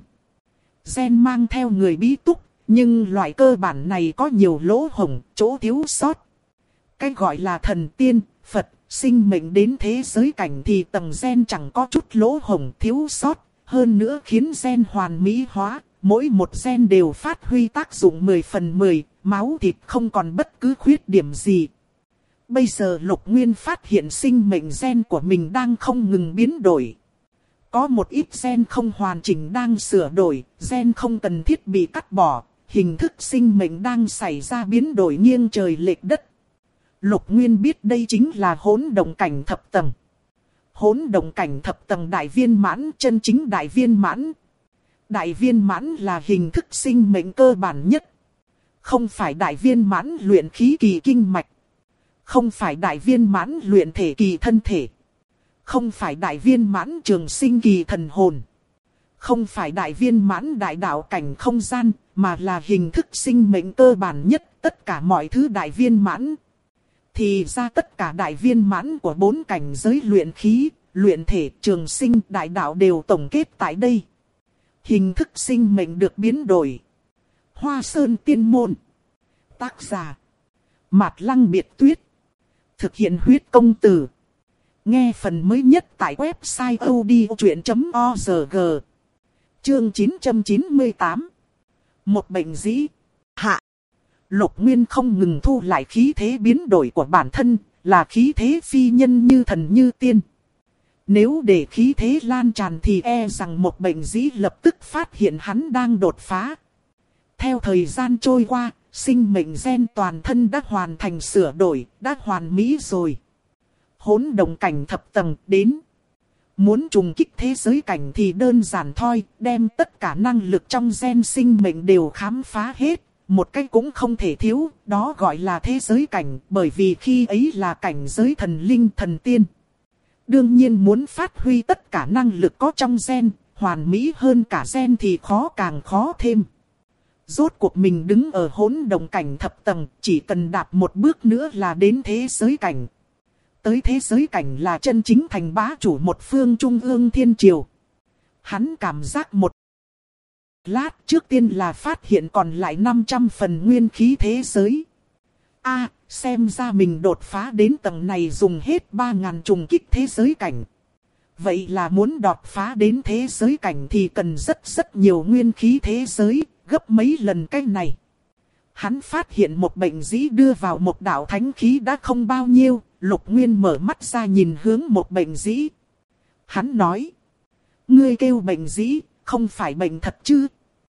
Gen mang theo người bí túc, nhưng loại cơ bản này có nhiều lỗ hổng, chỗ thiếu sót. Cái gọi là thần tiên, Phật, sinh mệnh đến thế giới cảnh thì tầng gen chẳng có chút lỗ hổng thiếu sót, hơn nữa khiến gen hoàn mỹ hóa. Mỗi một gen đều phát huy tác dụng 10 phần 10, máu thịt không còn bất cứ khuyết điểm gì. Bây giờ Lục Nguyên phát hiện sinh mệnh gen của mình đang không ngừng biến đổi. Có một ít gen không hoàn chỉnh đang sửa đổi, gen không cần thiết bị cắt bỏ, hình thức sinh mệnh đang xảy ra biến đổi nghiêng trời lệch đất. Lục Nguyên biết đây chính là hỗn động cảnh thập tầng. Hỗn động cảnh thập tầng đại viên mãn, chân chính đại viên mãn. Đại viên mãn là hình thức sinh mệnh cơ bản nhất. Không phải đại viên mãn luyện khí kỳ kinh mạch. Không phải đại viên mãn luyện thể kỳ thân thể. Không phải đại viên mãn trường sinh kỳ thần hồn. Không phải đại viên mãn đại đạo cảnh không gian, mà là hình thức sinh mệnh cơ bản nhất, tất cả mọi thứ đại viên mãn. Thì ra tất cả đại viên mãn của 4 cảnh giới luyện khí, luyện thể, trường sinh, đại đạo đều tổng kết tại đây. Hình thức sinh mệnh được biến đổi. Hoa Sơn Tiên Môn. Tác giả Mạt Lăng Biệt Tuyết. Thực hiện huyết công từ. Nghe phần mới nhất tại website odchuyện.org. Chương 998. Một bệnh dĩ. Hạ. Lục Nguyên không ngừng thu lại khí thế biến đổi của bản thân, là khí thế phi nhân như thần như tiên. Nếu để khí thế lan tràn thì e rằng một bệnh dĩ lập tức phát hiện hắn đang đột phá. Theo thời gian trôi qua, sinh mệnh gen toàn thân đã hoàn thành sửa đổi, đã hoàn mỹ rồi. Hỗn động cảnh thập tầng đến. Muốn trùng kích thế giới cảnh thì đơn giản thôi, đem tất cả năng lực trong gen sinh mệnh đều khám phá hết. Một cái cũng không thể thiếu, đó gọi là thế giới cảnh, bởi vì khi ấy là cảnh giới thần linh thần tiên. Đương nhiên muốn phát huy tất cả năng lực có trong gen, hoàn mỹ hơn cả gen thì khó càng khó thêm. Rốt cuộc mình đứng ở hỗn động cảnh thập tầng, chỉ cần đạp một bước nữa là đến thế giới cảnh. Tới thế giới cảnh là chân chính thành bá chủ một phương trung ương thiên triều. Hắn cảm giác một lát trước tiên là phát hiện còn lại 500 phần nguyên khí thế giới. Xem ra mình đột phá đến tầng này dùng hết 3.000 trùng kích thế giới cảnh. Vậy là muốn đột phá đến thế giới cảnh thì cần rất nhiều nguyên khí thế giới, gấp mấy lần cái này. Hắn phát hiện một bệnh dĩ đưa vào một đạo thánh khí đã không bao nhiêu, Lục Nguyên mở mắt ra nhìn hướng một bệnh dĩ. Hắn nói, ngươi kêu bệnh dĩ, không phải bệnh thật chứ?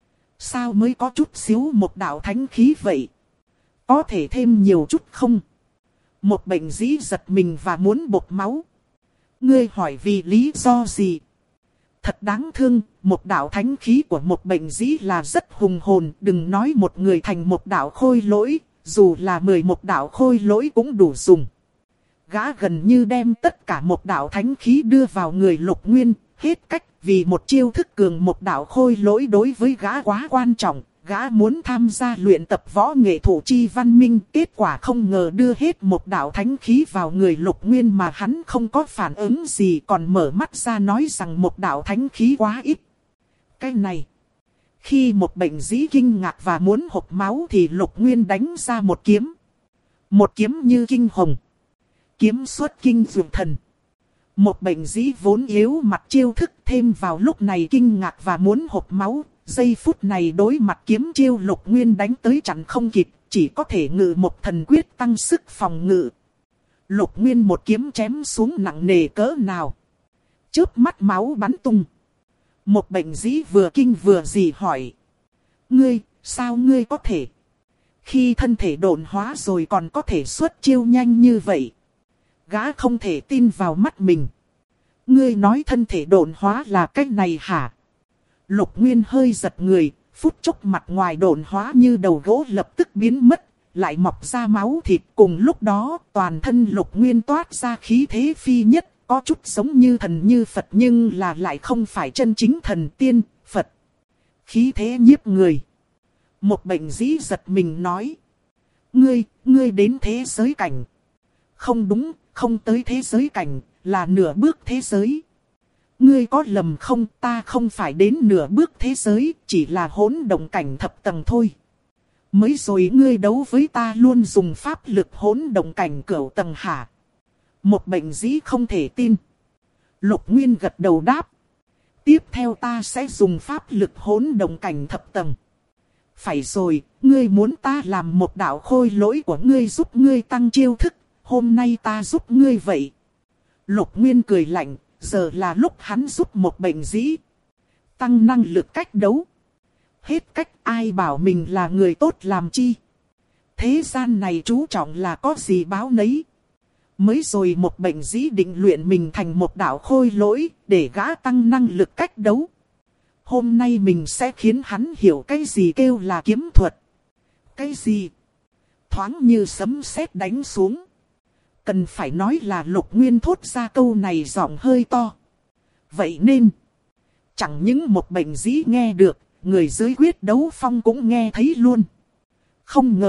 Sao mới có chút xíu một đạo thánh khí vậy? Có thể thêm nhiều chút không? Một bệnh dĩ giật mình và muốn bột máu. Ngươi hỏi vì lý do gì? Thật đáng thương, một đạo thánh khí của một bệnh dĩ là rất hùng hồn. Đừng nói một người thành một đạo khôi lỗi, dù là 11 đạo khôi lỗi cũng đủ dùng. Gã gần như đem tất cả một đạo thánh khí đưa vào người Lục Nguyên, hết cách. Vì một chiêu thức cường một đạo khôi lỗi đối với gã quá quan trọng, gã muốn tham gia luyện tập võ nghệ thủ chi văn minh, kết quả không ngờ đưa hết một đạo thánh khí vào người Lục Nguyên mà hắn không có phản ứng gì, còn mở mắt ra nói rằng một đạo thánh khí quá ít. Cái này, khi một bệnh dĩ kinh ngạc và muốn hộc máu thì Lục Nguyên đánh ra một kiếm. Một kiếm như kinh hồng, kiếm xuất kinh dược thần. Một bệnh dĩ vốn yếu mặt chiêu thức thêm vào lúc này kinh ngạc và muốn hộc máu. Giây phút này đối mặt kiếm chiêu Lục Nguyên đánh tới chặn không kịp, chỉ có thể ngự một thần quyết tăng sức phòng ngự. Lục Nguyên một kiếm chém xuống nặng nề cỡ nào. Chớp mắt máu bắn tung. Một bệnh dĩ vừa kinh vừa gì hỏi. Ngươi, sao ngươi có thể? Khi thân thể độn hóa rồi còn có thể xuất chiêu nhanh như vậy. Gã không thể tin vào mắt mình. Ngươi nói thân thể độn hóa là cách này hả? Lục Nguyên hơi giật người, phút chốc mặt ngoài độn hóa như đầu gỗ lập tức biến mất, lại mọc ra máu thịt. Cùng lúc đó toàn thân Lục Nguyên toát ra khí thế phi nhất, có chút giống như thần như Phật nhưng là lại không phải chân chính thần tiên, Phật. Khí thế nhiếp người. Một bệnh dĩ giật mình nói. Ngươi đến thế giới cảnh. Không đúng, không tới thế giới cảnh, là nửa bước thế giới. Ngươi có lầm không, ta không phải đến nửa bước thế giới, chỉ là hỗn động cảnh thập tầng thôi. Mới rồi ngươi đấu với ta luôn dùng pháp lực hỗn động cảnh cửu tầng hả? Một bệnh dĩ không thể tin. Lục Nguyên gật đầu đáp. Tiếp theo ta sẽ dùng pháp lực hỗn động cảnh thập tầng. Phải rồi, ngươi muốn ta làm một đạo khôi lỗi của ngươi giúp ngươi tăng chiêu thức. Hôm nay ta giúp ngươi vậy. Lục Nguyên cười lạnh, giờ là lúc hắn giúp một bệnh dĩ tăng năng lực cách đấu. Hết cách, ai bảo mình là người tốt làm chi. Thế gian này chú trọng là có gì báo nấy. Mới rồi một bệnh dĩ định luyện mình thành một đạo khôi lỗi để gã tăng năng lực cách đấu. Hôm nay mình sẽ khiến hắn hiểu cái gì kêu là kiếm thuật. Cái gì? Thoáng như sấm sét đánh xuống. Cần phải nói là Lục Nguyên thốt ra câu này giọng hơi to. Vậy nên, chẳng những một bệnh dĩ nghe được, người dưới quyết đấu phong cũng nghe thấy luôn. Không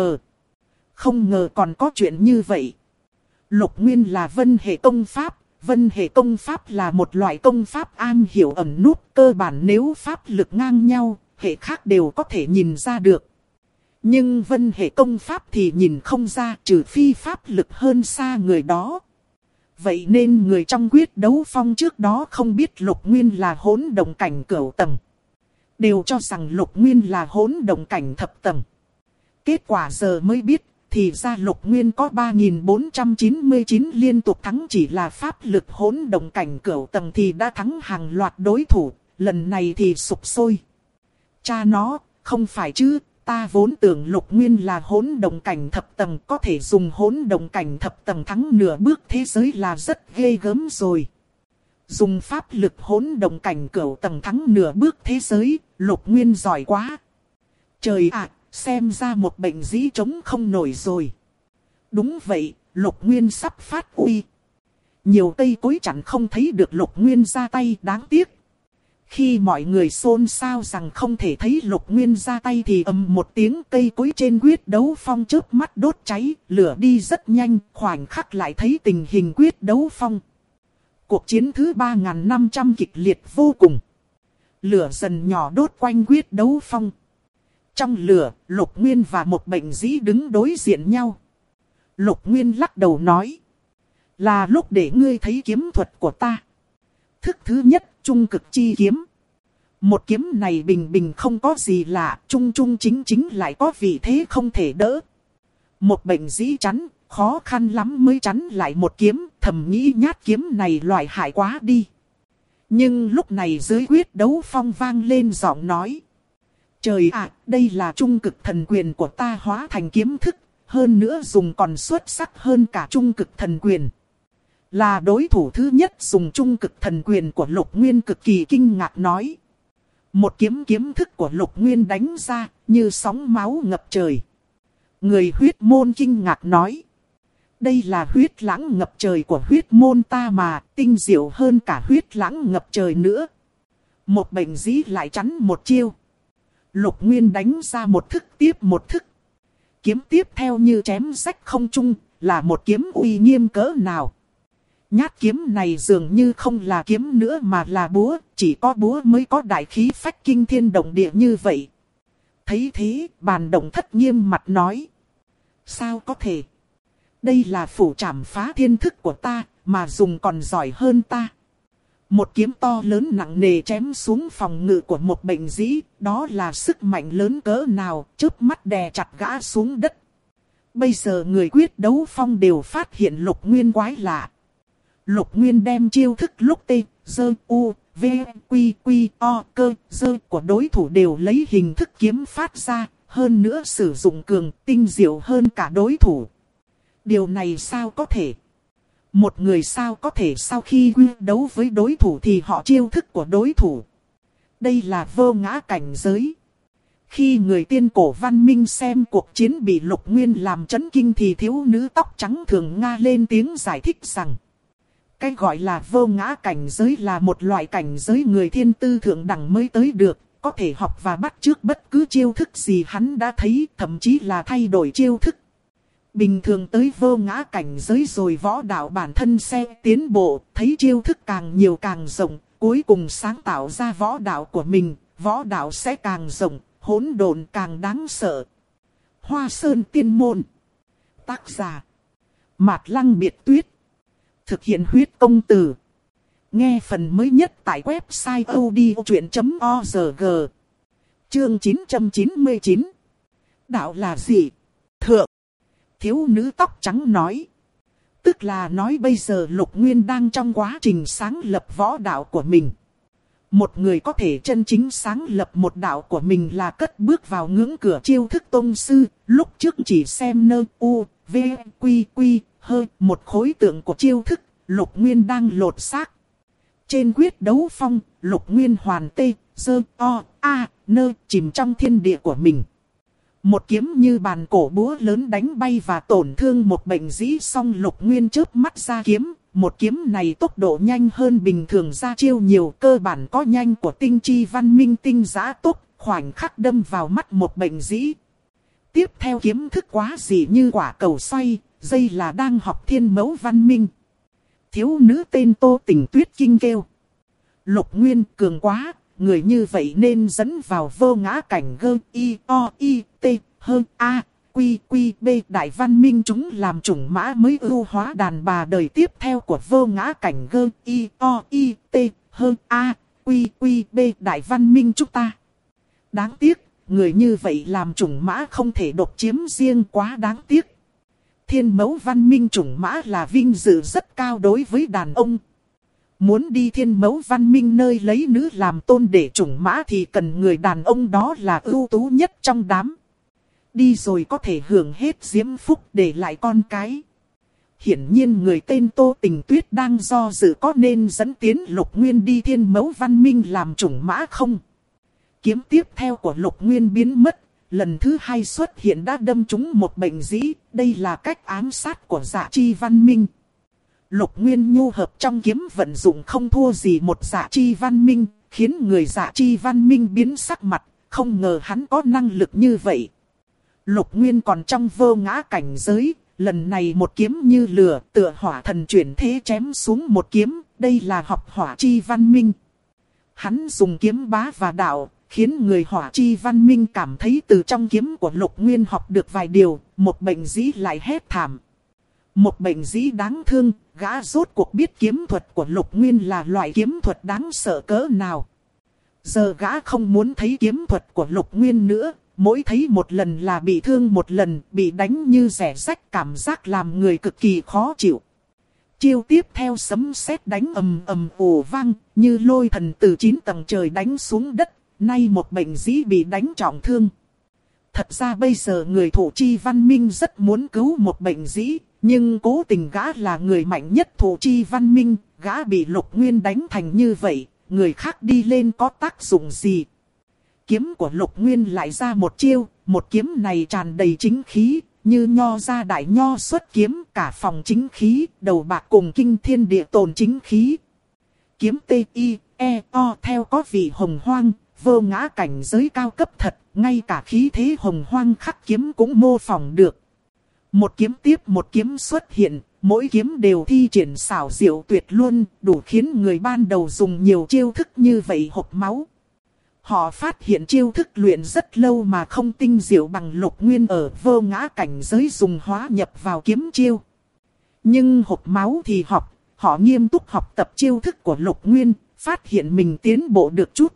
ngờ còn có chuyện như vậy. Lục Nguyên là vân hệ công pháp. Vân hệ công pháp là một loại công pháp am hiểu ẩn nút, cơ bản nếu pháp lực ngang nhau, hệ khác đều có thể nhìn ra được. Nhưng vân hệ công pháp thì nhìn không ra, trừ phi pháp lực hơn xa người đó. Vậy nên người trong quyết đấu phong trước đó không biết Lục Nguyên là hỗn động cảnh cửu tầng. Đều cho rằng Lục Nguyên là hỗn động cảnh thập tầng. Kết quả giờ mới biết, thì ra Lục Nguyên có 3499 liên tục thắng, chỉ là pháp lực hỗn động cảnh cửu tầng thì đã thắng hàng loạt đối thủ, lần này thì sụp sôi. Cha nó, không phải chứ, ta vốn tưởng Lục Nguyên là hỗn động cảnh thập tầng, có thể dùng hỗn động cảnh thập tầng thắng nửa bước thế giới là rất ghê gớm rồi. Dùng pháp lực hỗn động cảnh cửu tầng thắng nửa bước thế giới, Lục Nguyên giỏi quá. Trời ạ, xem ra một bệnh dĩ chống không nổi rồi. Đúng vậy, Lục Nguyên sắp phát uy. Nhiều cây cối chẳng không thấy được Lục Nguyên ra tay, đáng tiếc. Khi mọi người xôn xao rằng không thể thấy Lục Nguyên ra tay thì ầm một tiếng, cây cối trên quyết đấu phong chớp mắt đốt cháy, lửa đi rất nhanh, khoảnh khắc lại thấy tình hình quyết đấu phong. Cuộc chiến thứ 3.500 kịch liệt vô cùng. Lửa dần nhỏ đốt quanh quyết đấu phong. Trong lửa, Lục Nguyên và một bệnh dĩ đứng đối diện nhau. Lục Nguyên lắc đầu nói. Là lúc để ngươi thấy kiếm thuật của ta. Thức thứ nhất, trung cực chi kiếm. Một kiếm này bình bình không có gì lạ, trung trung chính chính lại có vị thế không thể đỡ. Một bệnh dĩ chắn, khó khăn lắm mới chắn lại một kiếm, thầm nghĩ nhát kiếm này loại hại quá đi. Nhưng lúc này dưới quyết đấu phong vang lên giọng nói. Trời ạ, đây là trung cực thần quyền của ta hóa thành kiếm thức, hơn nữa dùng còn xuất sắc hơn cả trung cực thần quyền. Là đối thủ thứ nhất dùng trung cực thần quyền của Lục Nguyên cực kỳ kinh ngạc nói. Một kiếm thức của Lục Nguyên đánh ra, như sóng máu ngập trời. Người huyết môn kinh ngạc nói. Đây là huyết lãng ngập trời của huyết môn ta mà, tinh diệu hơn cả huyết lãng ngập trời nữa. Một bệnh dĩ lại chắn một chiêu. Lục Nguyên đánh ra một thức tiếp một thức. Kiếm tiếp theo như chém rách không trung, là một kiếm uy nghiêm cỡ nào. Nhát kiếm này dường như không là kiếm nữa mà là búa, chỉ có búa mới có đại khí phách kinh thiên động địa như vậy. Thấy thế, Bàn Động Thất nghiêm mặt nói. Sao có thể? Đây là phủ trảm phá thiên thức của ta, mà dùng còn giỏi hơn ta. Một kiếm to lớn nặng nề chém xuống phòng ngự của một bệnh dĩ, đó là sức mạnh lớn cỡ nào, chớp mắt đè chặt gã xuống đất. Bây giờ người quyết đấu phong đều phát hiện Lục Nguyên quái lạ. Lục Nguyên đem chiêu thức lúc tê, dơ, u, v, quy, quy, o, cơ, dơ của đối thủ đều lấy hình thức kiếm phát ra, hơn nữa sử dụng cường, tinh diệu hơn cả đối thủ. Điều này sao có thể? Một người sao có thể sau khi quyết đấu với đối thủ thì họ chiêu thức của đối thủ? Đây là vô ngã cảnh giới. Khi người tiên cổ văn minh xem cuộc chiến bị Lục Nguyên làm chấn kinh thì thiếu nữ tóc trắng thường nga lên tiếng giải thích rằng. Cái gọi là vô ngã cảnh giới là một loại cảnh giới người thiên tư thượng đẳng mới tới được, có thể học và bắt chước bất cứ chiêu thức gì hắn đã thấy, thậm chí là thay đổi chiêu thức. Bình thường tới vô ngã cảnh giới rồi võ đạo bản thân sẽ tiến bộ, thấy chiêu thức càng nhiều càng rộng, cuối cùng sáng tạo ra võ đạo của mình, võ đạo sẽ càng rộng, hỗn độn càng đáng sợ. Hoa Sơn Tiên Môn. Tác giả Mạt Lăng Biệt Tuyết. Thực hiện huyết công từ. Nghe phần mới nhất tại website odchuyện.org. Chương 999. Đạo là gì? Thượng. Thiếu nữ tóc trắng nói. Tức là nói bây giờ Lục Nguyên đang trong quá trình sáng lập võ đạo của mình. Một người có thể chân chính sáng lập một đạo của mình là cất bước vào ngưỡng cửa chiêu thức tông sư. Lúc trước chỉ xem nơ u, v, quy, quy, hơi một khối tượng của chiêu thức. Lục Nguyên đang lột xác. Trên quyết đấu phong, Lục Nguyên hoàn tê, dơ, o, a, nơ chìm trong thiên địa của mình. Một kiếm như bàn cổ búa lớn đánh bay và tổn thương một bệnh dĩ, xong Lục Nguyên chớp mắt ra kiếm. Một kiếm này tốc độ nhanh hơn bình thường ra chiêu nhiều, cơ bản có nhanh của tinh chi văn minh tinh giã tốc, khoảnh khắc đâm vào mắt một bệnh dĩ. Tiếp theo kiếm thức quá dị như quả cầu xoay, dây là đang học thiên mẫu văn minh. Thiếu nữ tên Tô Tình Tuyết kinh kêu. Lục Nguyên cường quá, người như vậy nên dẫn vào vô ngã cảnh gơ y o y t hơn a quy quy b đại văn minh chúng làm chủng mã mới ưu hóa đàn bà đời tiếp theo của vô ngã cảnh gơ y o y t hơn a quy quy b đại văn minh chúng ta. Đáng tiếc, người như vậy làm chủng mã không thể độc chiếm riêng, quá đáng tiếc. Thiên mẫu văn minh chủng mã là vinh dự rất cao đối với đàn ông. Muốn đi thiên mẫu văn minh nơi lấy nữ làm tôn để chủng mã thì cần người đàn ông đó là ưu tú nhất trong đám. Đi rồi có thể hưởng hết diễm phúc để lại con cái. Hiển nhiên người tên Tô Tình Tuyết đang do dự có nên dẫn tiến Lục Nguyên đi Thiên Mẫu Văn Minh làm chủng mã không. Kiếm tiếp theo của Lục Nguyên biến mất, lần thứ hai xuất hiện đã đâm trúng một bệnh dĩ, đây là cách ám sát của Dạ Chi Văn Minh. Lục Nguyên nhu hợp trong kiếm vận dụng không thua gì một Dạ Chi Văn Minh, khiến người Dạ Chi Văn Minh biến sắc mặt, không ngờ hắn có năng lực như vậy. Lục Nguyên còn trong vô ngã cảnh giới, lần này một kiếm như lửa, tựa hỏa thần chuyển thế chém xuống một kiếm, đây là học Hỏa Chi Văn Minh. Hắn dùng kiếm bá và đạo, khiến người Hỏa Chi Văn Minh cảm thấy từ trong kiếm của Lục Nguyên học được vài điều, một bệnh dĩ lại hét thảm. Một bệnh dĩ đáng thương, gã rốt cuộc biết kiếm thuật của Lục Nguyên là loại kiếm thuật đáng sợ cỡ nào. Giờ gã không muốn thấy kiếm thuật của Lục Nguyên nữa, mỗi thấy một lần là bị thương một lần, bị đánh như rẻ rách, cảm giác làm người cực kỳ khó chịu. Chiêu tiếp theo sấm sét đánh ầm ầm ồ vang, như lôi thần từ 9 tầng trời đánh xuống đất, nay một bệnh dĩ bị đánh trọng thương. Thật ra bây giờ người Thổ Chi Văn Minh rất muốn cứu một bệnh dĩ, nhưng cố tình gã là người mạnh nhất Thổ Chi Văn Minh, gã bị Lục Nguyên đánh thành như vậy, người khác đi lên có tác dụng gì. Kiếm của Lục Nguyên lại ra một chiêu, một kiếm này tràn đầy chính khí, như nho ra đại nho xuất kiếm, cả phòng chính khí, đầu bạc cùng kinh thiên địa tồn chính khí. Kiếm T-I-E-O theo có vị hồng hoang, vô ngã cảnh giới cao cấp thật, ngay cả khí thế hồng hoang khắc kiếm cũng mô phỏng được. Một kiếm tiếp một kiếm xuất hiện, mỗi kiếm đều thi triển xảo diệu tuyệt luôn, đủ khiến người ban đầu dùng nhiều chiêu thức như vậy hộc máu. Họ phát hiện chiêu thức luyện rất lâu mà không tinh diệu bằng Lục Nguyên ở vô ngã cảnh giới dùng hóa nhập vào kiếm chiêu. Nhưng hộc máu thì học, họ nghiêm túc học tập chiêu thức của Lục Nguyên, phát hiện mình tiến bộ được chút.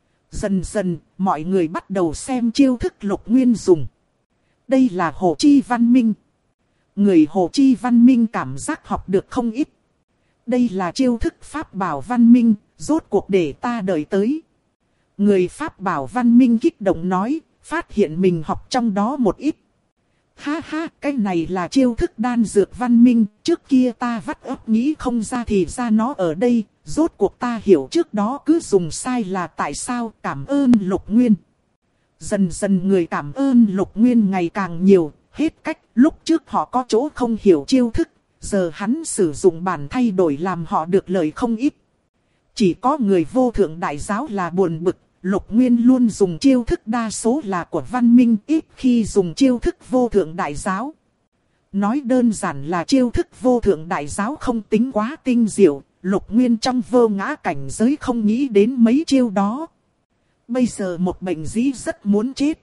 Dần dần, mọi người bắt đầu xem chiêu thức Lục Nguyên dùng. Đây là Hồ Chi Văn Minh. Người Hồ Chi Văn Minh cảm giác học được không ít. Đây là chiêu thức Pháp Bảo Văn Minh, rốt cuộc để ta đợi tới. Người Pháp Bảo Văn Minh kích động nói, phát hiện mình học trong đó một ít. Ha ha, cái này là chiêu thức đan dược văn minh, trước kia ta vắt óc nghĩ không ra thì ra nó ở đây, rốt cuộc ta hiểu trước đó cứ dùng sai là tại sao, cảm ơn Lục Nguyên. Dần dần người cảm ơn Lục Nguyên ngày càng nhiều, hết cách, lúc trước họ có chỗ không hiểu chiêu thức, giờ hắn sử dụng bản thay đổi làm họ được lợi không ít. Chỉ có người vô thượng đại giáo là buồn bực. Lục Nguyên luôn dùng chiêu thức đa số là của văn minh, ít khi dùng chiêu thức vô thượng đại giáo. Nói đơn giản là chiêu thức vô thượng đại giáo không tính quá tinh diệu, Lục Nguyên trong vô ngã cảnh giới không nghĩ đến mấy chiêu đó. Bây giờ một bệnh dĩ rất muốn chết.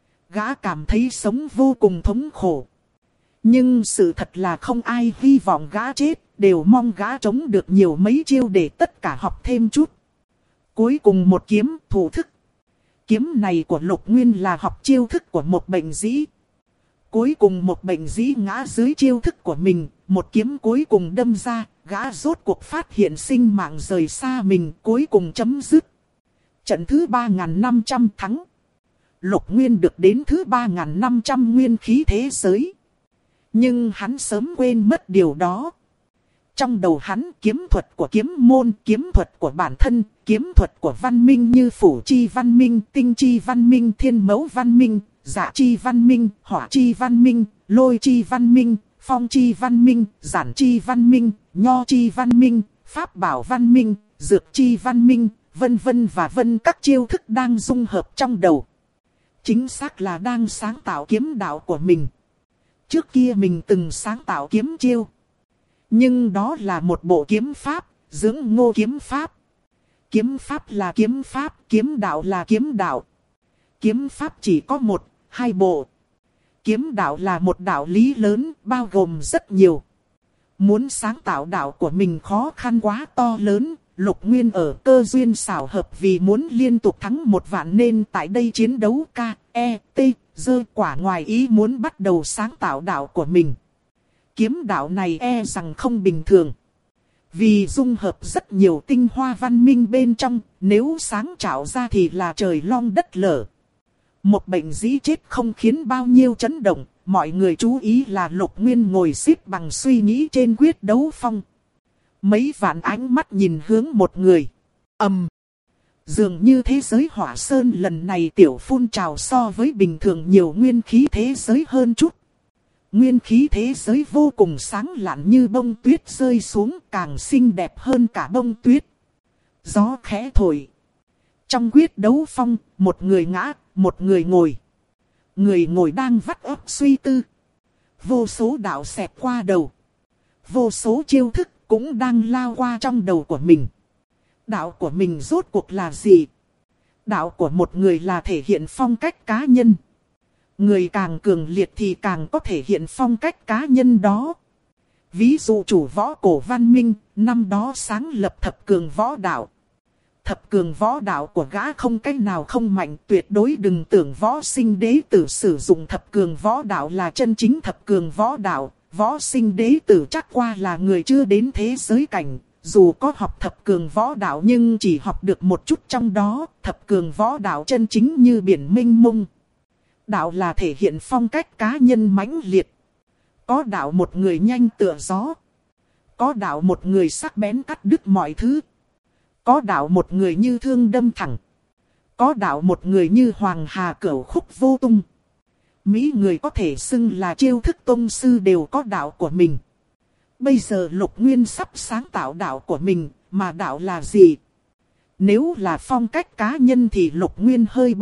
Gã cảm thấy sống vô cùng thống khổ. Nhưng sự thật là không ai hy vọng gã chết, đều mong gã chống được nhiều mấy chiêu để tất cả học thêm chút. Cuối cùng một kiếm thủ thức. Kiếm này của Lục Nguyên là học chiêu thức của một bệnh dĩ. Cuối cùng một bệnh dĩ ngã dưới chiêu thức của mình, một kiếm cuối cùng đâm ra, gã rốt cuộc phát hiện sinh mạng rời xa mình, cuối cùng chấm dứt. Trận thứ 3.500 thắng. Lục Nguyên được đến thứ 3.500 nguyên khí thế giới. Nhưng hắn sớm quên mất điều đó. Trong đầu hắn kiếm thuật của kiếm môn, kiếm thuật của bản thân, kiếm thuật của văn minh như Phủ Chi Văn Minh, Tinh Chi Văn Minh, Thiên Mẫu Văn Minh, Dạ Chi Văn Minh, Hỏa Chi Văn Minh, Lôi Chi Văn Minh, Phong Chi Văn Minh, Giản Chi Văn Minh, Nho Chi Văn Minh, Pháp Bảo Văn Minh, Dược Chi Văn Minh, vân vân và vân, các chiêu thức đang dung hợp trong đầu. Chính xác là đang sáng tạo kiếm đạo của mình. Trước kia mình từng sáng tạo kiếm chiêu. Nhưng đó là một bộ kiếm pháp, dưỡng ngô kiếm pháp. Kiếm pháp là kiếm pháp, kiếm đạo là kiếm đạo. Kiếm pháp chỉ có một, hai bộ. Kiếm đạo là một đạo lý lớn, bao gồm rất nhiều. Muốn sáng tạo đạo của mình khó khăn quá to lớn. Lục Nguyên ở cơ duyên xảo hợp vì muốn liên tục thắng 1 vạn nên tại đây chiến đấu dơ quả ngoài ý muốn bắt đầu sáng tạo đạo của mình. Kiếm đạo này rằng không bình thường. Vì dung hợp rất nhiều tinh hoa văn minh bên trong, nếu sáng tạo ra thì là trời long đất lở. Một bệnh dĩ chết không khiến bao nhiêu chấn động, mọi người chú ý là Lục Nguyên ngồi xếp bằng suy nghĩ trên quyết đấu phong. Mấy vạn ánh mắt nhìn hướng một người. Dường như thế giới hỏa sơn lần này tiểu phun trào so với bình thường nhiều nguyên khí thế giới hơn chút. Nguyên khí thế giới vô cùng sáng lạn như bông tuyết rơi xuống, càng xinh đẹp hơn cả bông tuyết. Gió khẽ thổi. Trong quyết đấu phong, một người ngã, một người ngồi. Người ngồi đang vắt óc suy tư. Vô số đạo xẹt qua đầu. Vô số chiêu thức cũng đang lao qua trong đầu của mình. Đạo của mình rốt cuộc là gì? Đạo của một người là thể hiện phong cách cá nhân. Người càng cường liệt thì càng có thể hiện phong cách cá nhân đó. Ví dụ chủ võ cổ văn minh, năm đó sáng lập thập cường võ đạo. Thập cường võ đạo của gã không cách nào không mạnh, tuyệt đối đừng tưởng võ sinh đế tử sử dụng thập cường võ đạo là chân chính thập cường võ đạo. Võ sinh đế tử chắc qua là người chưa đến thế giới cảnh. Dù có học thập cường võ đạo nhưng chỉ học được một chút trong đó, thập cường võ đạo chân chính như biển mênh mông. Đạo là thể hiện phong cách cá nhân mãnh liệt. Có đạo một người nhanh tựa gió. Có đạo một người sắc bén cắt đứt mọi thứ. Có đạo một người như thương đâm thẳng. Có đạo một người như hoàng hà cửu khúc vô tung. Mỹ người có thể xưng là chiêu thức tôn sư đều có đạo của mình. Bây giờ Lục Nguyên sắp sáng tạo đạo của mình, mà đạo là gì? Nếu là phong cách cá nhân thì Lục Nguyên hơi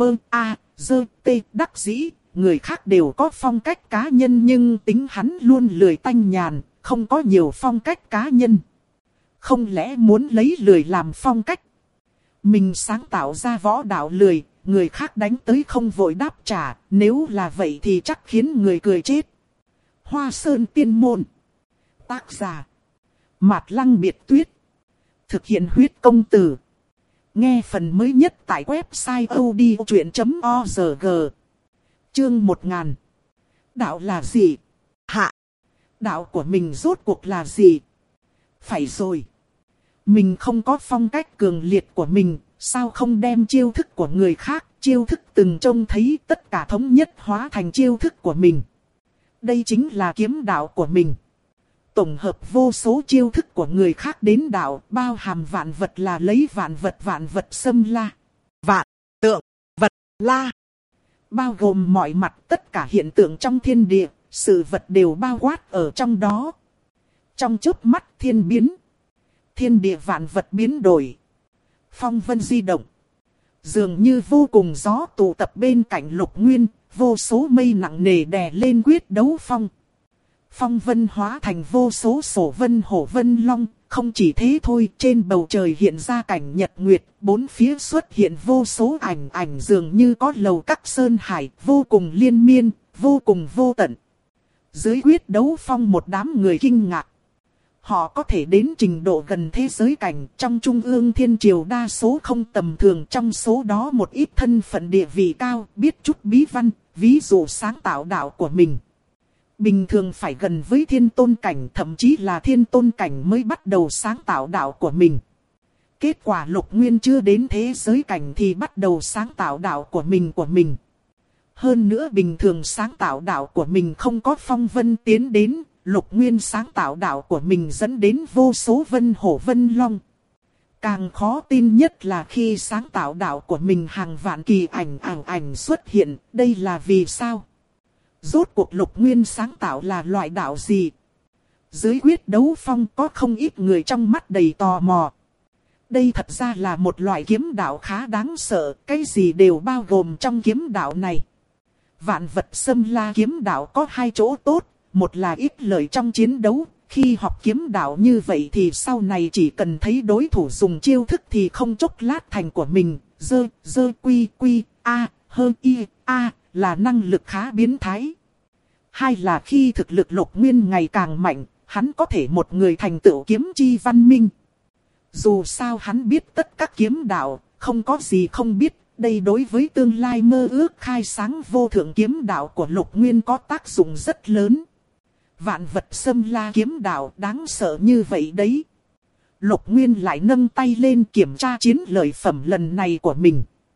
đắc dĩ. Người khác đều có phong cách cá nhân nhưng tính hắn luôn lười tanh nhàn, không có nhiều phong cách cá nhân. Không lẽ muốn lấy lười làm phong cách? Mình sáng tạo ra võ đạo lười, người khác đánh tới không vội đáp trả, nếu là vậy thì chắc khiến người cười chết. Hoa Sơn Tiên Môn. Tác giả Mạt Lăng Biệt Tuyết. Thực hiện huyết công từ. Nghe phần mới nhất tại website odchuyện.org. Chương 1000. Đạo là gì? Hạ. Đạo của mình rốt cuộc là gì? Phải rồi. Mình không có phong cách cường liệt của mình, sao không đem chiêu thức của người khác, chiêu thức từng trông thấy tất cả thống nhất hóa thành chiêu thức của mình. Đây chính là kiếm đạo của mình. Tổng hợp vô số chiêu thức của người khác đến đạo, bao hàm vạn vật là lấy vạn vật xâm la. Vạn tượng vật la. Bao gồm mọi mặt tất cả hiện tượng trong thiên địa, sự vật đều bao quát ở trong đó. Trong chớp mắt thiên biến. Thiên địa vạn vật biến đổi. Phong vân di động. Dường như vô cùng gió tụ tập bên cạnh Lục Nguyên, vô số mây nặng nề đè lên quyết đấu phong. Phong vân hóa thành vô số sổ vân hổ vân long, không chỉ thế thôi, trên bầu trời hiện ra cảnh nhật nguyệt, bốn phía xuất hiện vô số ảnh dường như có lầu các sơn hải, vô cùng liên miên, vô cùng vô tận. Dưới quyết đấu phong một đám người kinh ngạc. Họ có thể đến trình độ gần thế giới cảnh, trong trung ương thiên triều đa số không tầm thường, trong số đó một ít thân phận địa vị cao, biết chút bí văn, ví dụ sáng tạo đạo của mình. Bình thường phải gần với thiên tôn cảnh, thậm chí là thiên tôn cảnh mới bắt đầu sáng tạo đạo của mình. Kết quả Lục Nguyên chưa đến thế giới cảnh thì bắt đầu sáng tạo đạo của mình. Hơn nữa bình thường sáng tạo đạo của mình không có phong vân tiến đến, Lục Nguyên sáng tạo đạo của mình dẫn đến vô số vân hổ vân long. Càng khó tin nhất là khi sáng tạo đạo của mình hàng vạn kỳ ảnh xuất hiện, đây là vì sao? Rốt cuộc Lục Nguyên sáng tạo là loại đạo gì? Dưới quyết đấu phong có không ít người trong mắt đầy tò mò. Đây thật ra là một loại kiếm đạo khá đáng sợ, cái gì đều bao gồm trong kiếm đạo này. Vạn vật xâm la kiếm đạo có hai chỗ tốt, một là ít lợi trong chiến đấu. Khi học kiếm đạo như vậy thì sau này chỉ cần thấy đối thủ dùng chiêu thức thì không chốc lát thành của mình. Là năng lực khá biến thái. Hai là khi thực lực Lục Nguyên ngày càng mạnh, hắn có thể một người thành tựu kiếm chi văn minh. Dù sao hắn biết tất các kiếm đạo, không có gì không biết. Đây đối với tương lai mơ ước khai sáng vô thượng kiếm đạo của Lục Nguyên có tác dụng rất lớn. Vạn vật xâm la kiếm đạo đáng sợ như vậy đấy. Lục Nguyên lại nâng tay lên kiểm tra chiến lợi phẩm lần này của mình.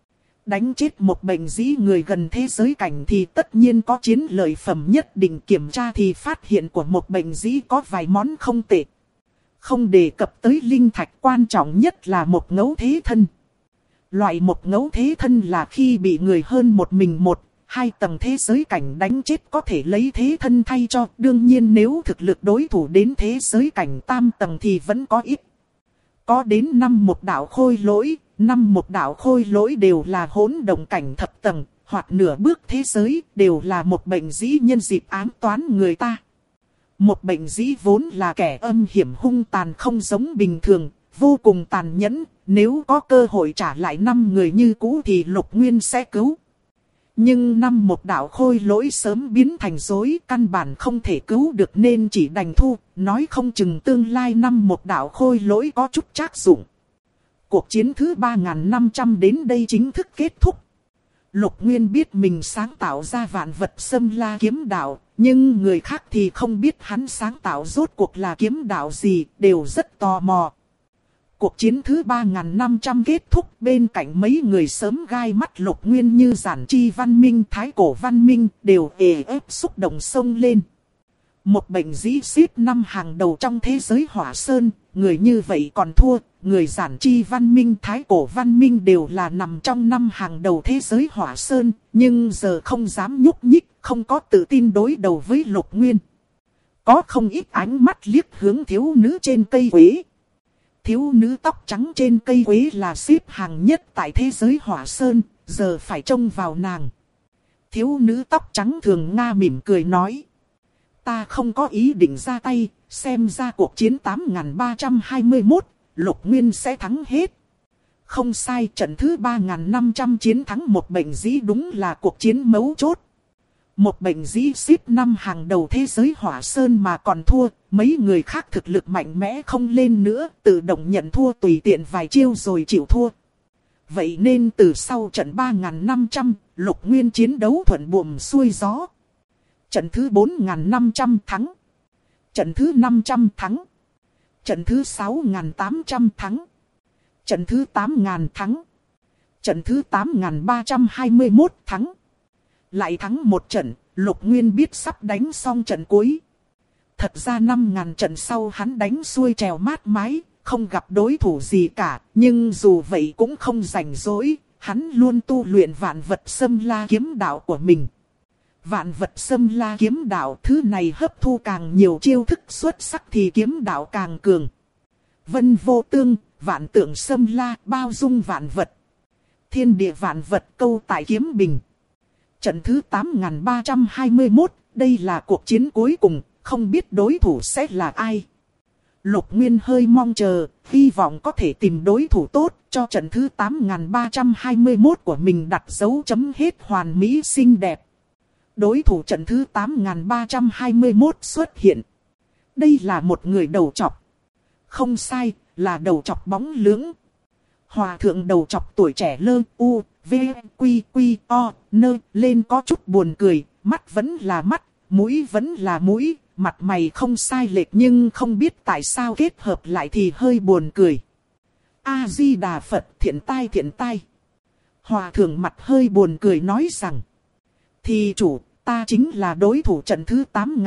Đánh chết một bệnh dĩ người gần thế giới cảnh thì tất nhiên có chiến lợi phẩm nhất định, kiểm tra thì phát hiện của một bệnh dĩ có vài món không tệ. Không đề cập tới linh thạch, quan trọng nhất là một ngẫu thế thân. Loại một ngẫu thế thân là khi bị người hơn một mình một, hai tầng thế giới cảnh đánh chết có thể lấy thế thân thay cho. Đương nhiên nếu thực lực đối thủ đến thế giới cảnh tam tầng thì vẫn có ít. Có đến 5 một đạo khôi lỗi, 5 một đạo khôi lỗi đều là hỗn động cảnh thập tầng, hoặc nửa bước thế giới, đều là một bệnh dĩ nhân dịp ám toán người ta. Một bệnh dĩ vốn là kẻ âm hiểm hung tàn không giống bình thường, vô cùng tàn nhẫn, nếu có cơ hội trả lại 5 người như cũ thì Lục Nguyên sẽ cứu. Nhưng 5 một đạo khôi lỗi sớm biến thành rối, căn bản không thể cứu được nên chỉ đành thu, nói không chừng tương lai 5 một đạo khôi lỗi có chút trtác dụng. Cuộc chiến thứ 3.500 đến đây chính thức kết thúc. Lục Nguyên biết mình sáng tạo ra vạn vật xâm la kiếm đạo, nhưng người khác thì không biết hắn sáng tạo rốt cuộc là kiếm đạo gì, đều rất tò mò. Cuộc chiến thứ 3.500 kết thúc, bên cạnh mấy người sớm gai mắt Lục Nguyên như Giản Chi Văn Minh, Thái Cổ Văn Minh đều ề ép xúc động sông lên. Một bệnh dĩ xếp 5 hàng đầu trong thế giới Hỏa Sơn, người như vậy còn thua, người Giản Chi Văn Minh, Thái Cổ Văn Minh đều là nằm trong 5 hàng đầu thế giới Hỏa Sơn, nhưng giờ không dám nhúc nhích, không có tự tin đối đầu với Lục Nguyên. Có không ít ánh mắt liếc hướng thiếu nữ trên cây quế. Thiếu nữ tóc trắng trên cây quế là xếp hàng nhất tại thế giới Hỏa Sơn, giờ phải trông vào nàng. Thiếu nữ tóc trắng thường nga mỉm cười nói. Ta không có ý định ra tay, xem ra cuộc chiến 8.321, Lục Nguyên sẽ thắng hết. Không sai, trận thứ 3.500 chiến thắng một bệnh dĩ đúng là cuộc chiến mấu chốt. Một bệnh dĩ xếp 5 hàng đầu thế giới Hỏa Sơn mà còn thua, mấy người khác thực lực mạnh mẽ không lên nữa, tự động nhận thua tùy tiện vài chiêu rồi chịu thua. Vậy nên từ sau trận 3.500, Lục Nguyên chiến đấu thuận buồm xuôi gió. Trận thứ 4.500 thắng. Trận thứ 500 thắng. Trận thứ 6.800 thắng. Trận thứ 8.000 thắng. Trận thứ 8.321 thắng. Lại thắng một trận, Lục Nguyên biết sắp đánh xong trận cuối. Thật ra 5.000 trận sau hắn đánh xuôi trèo mát mái, không gặp đối thủ gì cả. Nhưng dù vậy cũng không rảnh rỗi, hắn luôn tu luyện vạn vật xâm la kiếm đạo của mình. Vạn vật xâm la kiếm đạo, thứ này hấp thu càng nhiều chiêu thức xuất sắc thì kiếm đạo càng cường. Vân vô tương, vạn tượng xâm la, bao dung vạn vật. Thiên địa vạn vật câu tại kiếm bình. Trận thứ 8.321, đây là cuộc chiến cuối cùng, không biết đối thủ sẽ là ai. Lục Nguyên hơi mong chờ, hy vọng có thể tìm đối thủ tốt, cho trận thứ 8.321 của mình đặt dấu chấm hết hoàn mỹ xinh đẹp. Đối thủ trận thứ 8.321 xuất hiện. Đây là một người đầu trọc. Không sai, là đầu trọc bóng lưỡng. Hòa thượng đầu trọc tuổi trẻ lơ u, v, quy, quy, o, nơ, lên có chút buồn cười, mắt vẫn là mắt, mũi vẫn là mũi, mặt mày không sai lệch nhưng không biết tại sao kết hợp lại thì hơi buồn cười. A-di-đà Phật, thiện tai thiện tai. Hòa thượng mặt hơi buồn cười nói rằng. Thì chủ, ta chính là đối thủ trận thứ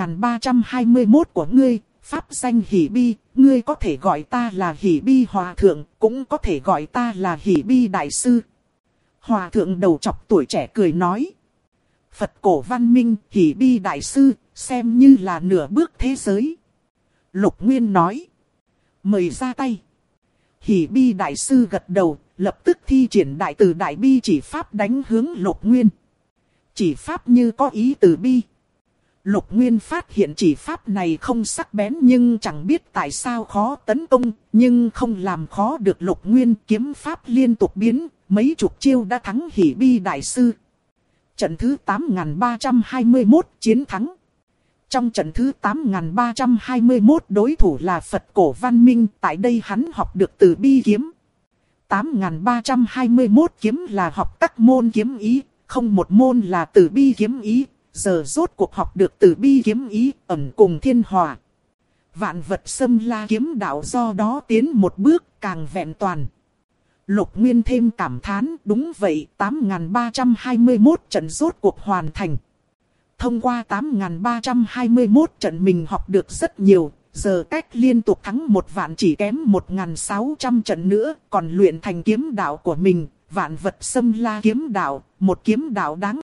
8.321 của ngươi, pháp danh Hỷ Bi, ngươi có thể gọi ta là Hỷ Bi Hòa thượng, cũng có thể gọi ta là Hỷ Bi Đại Sư. Hòa thượng đầu trọc tuổi trẻ cười nói. Phật cổ văn minh, Hỷ Bi Đại Sư, xem như là nửa bước thế giới. Lục Nguyên nói. Mời ra tay. Hỷ Bi Đại Sư gật đầu, lập tức thi triển đại từ đại bi chỉ pháp đánh hướng Lục Nguyên. Chỉ pháp như có ý từ bi. Lục Nguyên phát hiện chỉ pháp này không sắc bén nhưng chẳng biết tại sao khó tấn công, nhưng không làm khó được Lục Nguyên, kiếm pháp liên tục biến, mấy chục chiêu đã thắng Hỷ Bi Đại Sư. Trận thứ 8.321 chiến thắng. Trong trận thứ 8.321 đối thủ là Phật cổ văn minh, tại đây hắn học được từ bi kiếm. 8.321 kiếm là học các môn kiếm ý, không một môn là từ bi kiếm ý, giờ rốt cuộc học được từ bi kiếm ý, ẩn cùng thiên hòa. Vạn vật xâm la kiếm đạo do đó tiến một bước càng vẹn toàn. Lục Nguyên thêm cảm thán, đúng vậy, 8.321 trận rốt cuộc hoàn thành. Thông qua 8.321 trận mình học được rất nhiều, giờ cách liên tục thắng 1 vạn chỉ kém 1.600 trận nữa, còn luyện thành kiếm đạo của mình, Vạn Vật Xâm La kiếm đạo, một kiếm đạo đáng